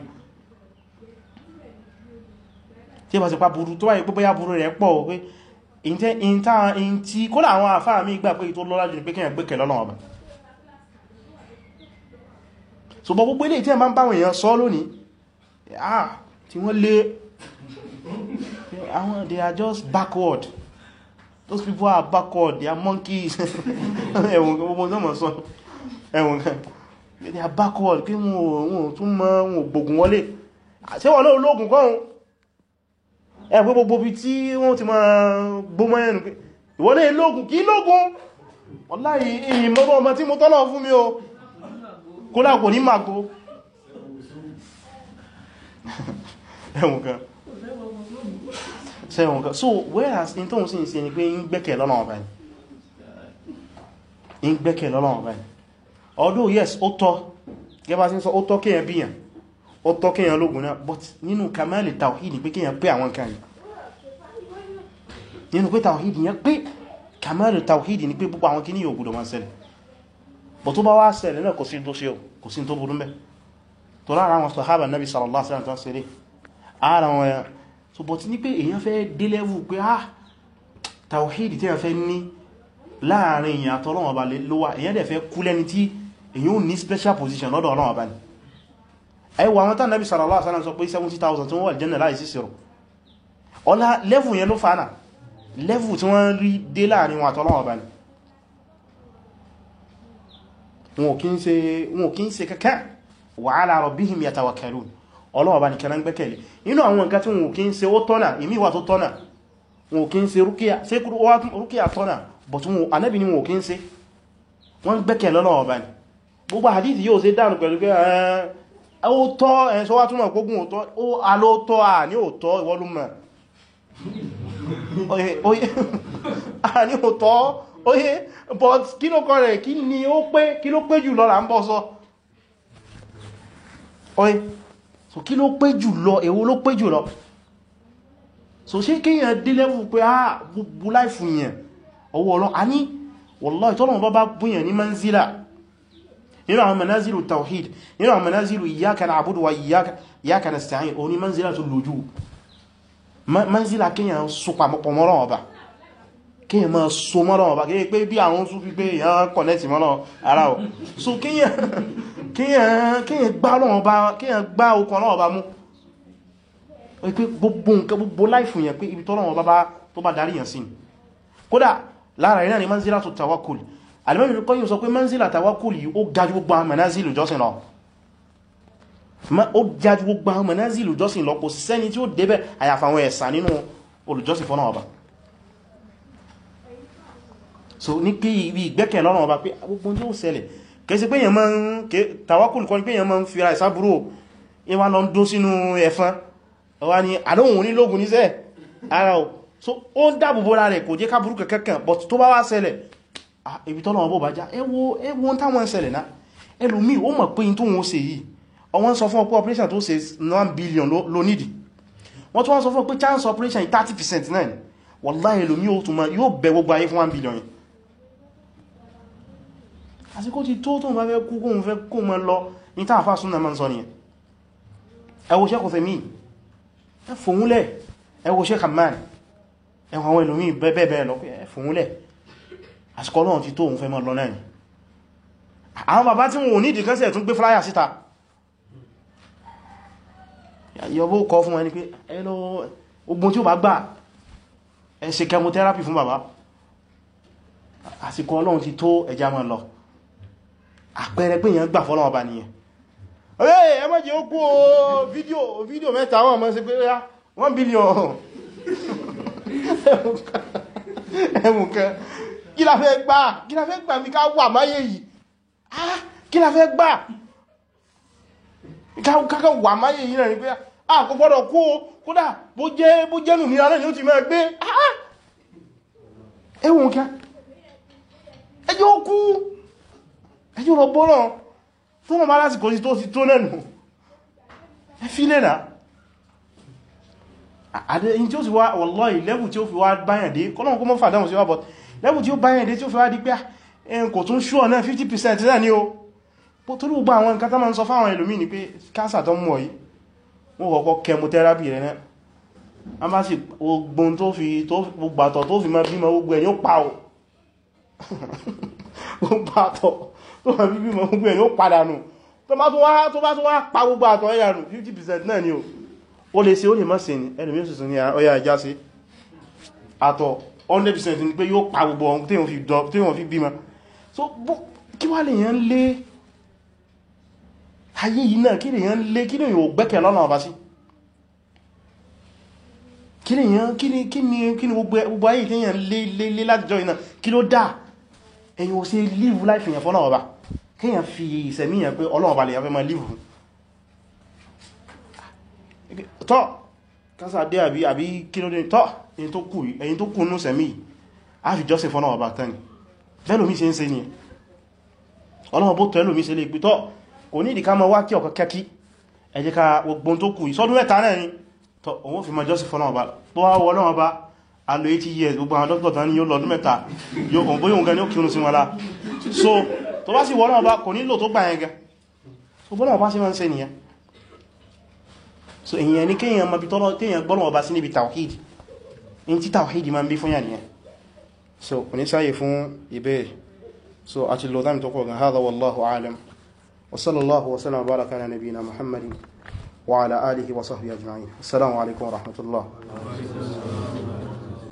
tí bá ti pa burú tó wáyé pé bóyá burú rẹ̀ pọ̀ pé in tí kó láwọn àfáà mi gbà pé tó lọ́lá jù ní pé kéèyàn gbẹ́kẹ̀ lọ́nà ọba so bọ̀ gbogbo ilé tí ẹ máa ń báwọn èèyàn sọ lónìí ah tí wọ́n lé àwọn they are just backward those people are backward they are monkeys ẹ̀wọ̀n gbogbo náà mọ̀ sọ ẹ̀wọ̀n kan they are backward pé wọn tún mọ́ wọn gbogbo wọlé ṣé wọ́n náà ológun kọ́ ẹ̀wọ̀n gbogbo bí tí wọ́n ti máa gbómọ́ ẹnu pé ìwọ́n náà lógun kí lógun wallahi ìmọ́bọ̀ ọmọ tí mo tọ́lọ̀ fún mi o kódà kò ní màgbó ẹ̀wọ̀n kan sẹ́wọ̀n kan so whereas in tó ń sí ìsẹ́ ni pé ń gbẹ́kẹ̀ lọ́nà ọ̀bá ní ń gbẹ́kẹ̀ lọ́nà ọ̀bá ní although yes ó tọ́ gẹ́bà sí sọ ó tọ́ kéèyàn bíyàn ó tọ́ kéèyàn lógun náà but nínú kamali tawhid ni pé kéèyàn pé àwọn kan nínú pé tawhid yẹn pé kamali tawhid ni pé púpọ̀ àwọn kí ní yóò gbọdọ̀ máa ṣẹlẹ̀ bọ̀ tó bá wá ṣẹlẹ̀ náà kò sí tó ṣe kò sí tó burú mẹ́ tó lára àwọn sàhábà nabi sallallahu alaihi wasallam ṣeré ara wọn ya so bọ̀ ní pé èyàn fẹ́ dé level pé ah tawhid tí èyàn fẹ́ ní láàrin èyàn àtọ́lọ́wọ́ ọba ló wà èyàn dẹ̀ fẹ́ kú lẹ́ni tí èyàn ò ní special position lọ́dọ̀ Ọlọ́run ọba ni ẹwà àwọn tán nabi sallallahu alaihi wasallam sọ pé seventy thousand tí wọ́n wà jẹ́nà láì sí sírò ọlá level yẹn ló fánà level tí wọ́n rí dé láàrin wọn àtọ́lọ́wọ́ ọba ni wọn kí ń ṣe wọn kí ń ṣe kankan wa ala rabbihim yatawakkalun ọlọ́wọ́ ọba nìkan ń gbẹ́kẹ̀lé inú àwọn nǹkan tí wọn kí ń ṣe ó tọ́nà ìmí wà tó tọ́nà wọn kí ń ṣe rúkíyà ṣe rúkíyà tọ́nà but wọn Ànábì ni wọn kí ń ṣe wọ́n gbẹ́kẹ̀lé ọlọ́wọ́ ọba ni gbogbo hadith yóò ṣe dánù pẹ̀lú pé ó tọ́ ẹ̀ sọ wá túnmọ̀ gbógun òtọ́ ó alótọ́ à ní òtọ́ ìwọ́lúmọ̀ oye à ní òtọ́ oye but kí ló kọ́ rẹ̀ kí ni ó pé kí ló pé jù lọ là ń bọ́ sọ oye so kí ló pé jù lọ èwo ló pé jù lọ so ṣe kíyàn dé level pé á bú láìfù yẹn ọwọ́ ọlọ́ a ní wallahi tọ́lọ̀ bá bá búyàn ní manzila nínú àwọn manazilu tawhid nínú àwọn manazilu iyyaka na'budu wa iyyaka nasta'in o ní manzila tó lójú manzila kíyàn so pàmọ́pọ̀ mọ́rọ̀ ọba kíyàn máa so mọ́rọ̀ ọba kíyàn pé bí àwọn sún fi pé èyàn kọ̀nẹ́tì mọ́rọ̀ ara ọ̀ so kíyàn gbá okùn ọba mú pé gbogbo nǹkan gbogbo láìfù yẹn pé ibi tọ́lọ̀ ọba tó bá darí yẹn sí kódà lára ìrìnà ni manzila tó tawakkul Al-Imam Ibn Qayyim sọ pé manzila tawakkul yìí ó gájú gbogbo àwọn manazilu jọ́sìn lọ ó gájú gbogbo àwọn manazilu jọ́sìn lọ kò sẹ́ni tí ó débẹ̀ àyàfà àwọn ẹ̀sà nínú olùjọ́sìn fọ́nà ọba so ní pé ibi ìgbẹ́kẹ̀ lọ́nà ọba pé gbogbo tí ó ṣẹlẹ̀ kẹsí pé èyàn máa ń tawakkul kọ́ ní pé èyàn máa ń fi ra ìsábúrò ìwà lọ ń dó sínú ẹ̀fán ọwá ni àdóhùn onílógún níṣẹ́ ara ò so ó ń dáàbòbò ra rẹ̀ kò jẹ́ ká burú kẹ́kẹ́kẹ́ but tó bá wá ṣẹlẹ̀ ibi tọ́lọ̀ ọbọ̀ bá já ẹwọ ẹwọ táwọn ṣẹlẹ̀ náà ẹlòmí ó mọ̀ pé in tó wọ́n ṣe yìí ọwọ́n sọ fún ọpọ̀ operation tó ṣe one billion ló nídìí wọ́n tó wọ́n sọ fún pé chance operation thirty percent náà ni wallahi ẹlòmí ó túnmọ̀ yóò bẹ gbogbo ayé fún one billion yìí àsìkò ti tó tó bá fẹ́ kú kóhun fẹ́ kó mọ́ lọ ní tààfà súnà máa ń sọ nìyẹn ẹwọ Sheikh Uthaymeen ẹ fòúnlẹ̀ ẹwọ Sheikh Hamman ẹwọ àwọn ẹlòmí bẹ́ẹ̀bẹ́ẹ̀ lọ pé ẹ fòúnlẹ̀ àsìkò Ọlọ́run ti tó òun fẹ́ mọ́ lọ náà ni àwọn bàbá tí wọn ò ní ìdíkẹ́sẹ̀ tún gbé fláyà síta yọbó kọ fún ẹni pé ẹlọ ogun tí ó bá gbà ẹ ṣe chemotherapy fún bàbá àsìkò Ọlọ́run ti tó ẹja mọ́ lọ àpẹẹrẹ pé èyàn gbà fọ́lọ́wọ́ bá nìyẹn ẹ ẹ má jẹ́ ó kú o fídíò fídíò mẹ́ta wọn mọ́ sí pé ya one billion ẹmù kan kí la fẹ́ gbà kí la fẹ́ gbà mi ká wà máyé yìí ah kí la fẹ́ gbà ká wà máyé yìí náà ni pé ah kò gbọ́dọ̀ kú o kódà bó jẹ́ bó jẹ́ nù ní ara ni ó ti mẹ́ gbé ah ẹwùn kí ẹjọ́ ó kú ẹjọ́ lọ bọ́rọ̀ tó mọ̀ bá lásìkò sí tó sì tó lẹ́nu ẹ fi lẹ́nà àdé in tí ó sì wá wallahi level tí ó fi wá báyàndé kọ́nà kó mọ́ fàdáhùn sí wá but level tí ó báyàndé tí ó fi wá di pé ẹn kò tún ṣúọ̀ náà fifty percent náà ní o bó tó lúgbà àwọn nǹkan tó máa ń sọ fáwọn ẹlòmí ni pé kánsà tó mọ̀ yìí wọ́n kọ́kọ́ chemotherapy rẹ̀ náà a bá sì ogbon tó fi gbàtọ̀ tó fi máa bímọ gbogbo ẹ̀ yóò pa o gbàtọ̀ tó máa bí bímọ gbogbo ẹ̀ yóò padà nù tó bá tó wá pa gbogbo àtọ̀ ẹ̀yà nù fifty percent náà ni o ó lè ṣe ó lè má ṣe ní ẹlùmí òsìsì ní ọya ajá sí àtọ̀ one hundred percent ní pé yóò pa gbogbo ọ̀hún tí wọ́n fi bímọ so kí wá lè yàn lé ayé yìí náà kí lè yàn lé kí lè yàn gbẹ́kẹ̀ lọ́nà ọba sí kí lè yàn kí ni gbogbo ayé tí yàn lé látijọ́ yìí náà kí ló dá ẹ̀yìn ò sí live life yàn fọ́nà ọba kí yàn fi ìsẹ̀míyàn pé ọlọ́ọ̀ba lè yàn fẹ́ máa live tọ́ kásà dé àbí àbí kí ló dé tọ́ èyí tó kù èyí tó kù ní sẹ̀mí a fi jọ́sìn fọ́nà ọba tán ni bẹ́lòmí ṣe ń ṣe ní ọlọ́wọ́ bó tọ́ ẹlòmí ṣe lè pítọ́ kò ní ìdíká ma wá kí ọ̀kọ̀ kẹ́kí ẹ jẹ́ ká gbogbo tó kù ìsọdún mẹ́ta náà ni tọ́ òun fi ma jọ́sìn fọ́nà ọba tó wá wọ́ ọlọ́wọ́ bá alo eighty years gbogbo àwọn dókítà tán ní yóò lọ́dún mẹ́ta yóò bóyá òun gan ni ó kírun sí wọn lá so tó bá sì wọ́ ọlọ́wọ́ bá kò nílò tó gbà yẹn gan so bọ́lọ́wọ́ bá sí máa ń ṣe nìyẹn so èyàn ní kíyàn ma bí tọ́lọ́ kíyàn gbọ́nà ọba sí níbi tawhid in tí tawhid ma ń bí fún yà nìyàn so kò ní sáyé fún ìbéèrè so a ti lọ dámi tó kọ̀ gan hadha wallahu alam wa sallallahu wa sallam wa baraka ala nabiyina muhammadin wa ala alihi wa sahbihi ajma'in assalamu alaikum wa rahmatullah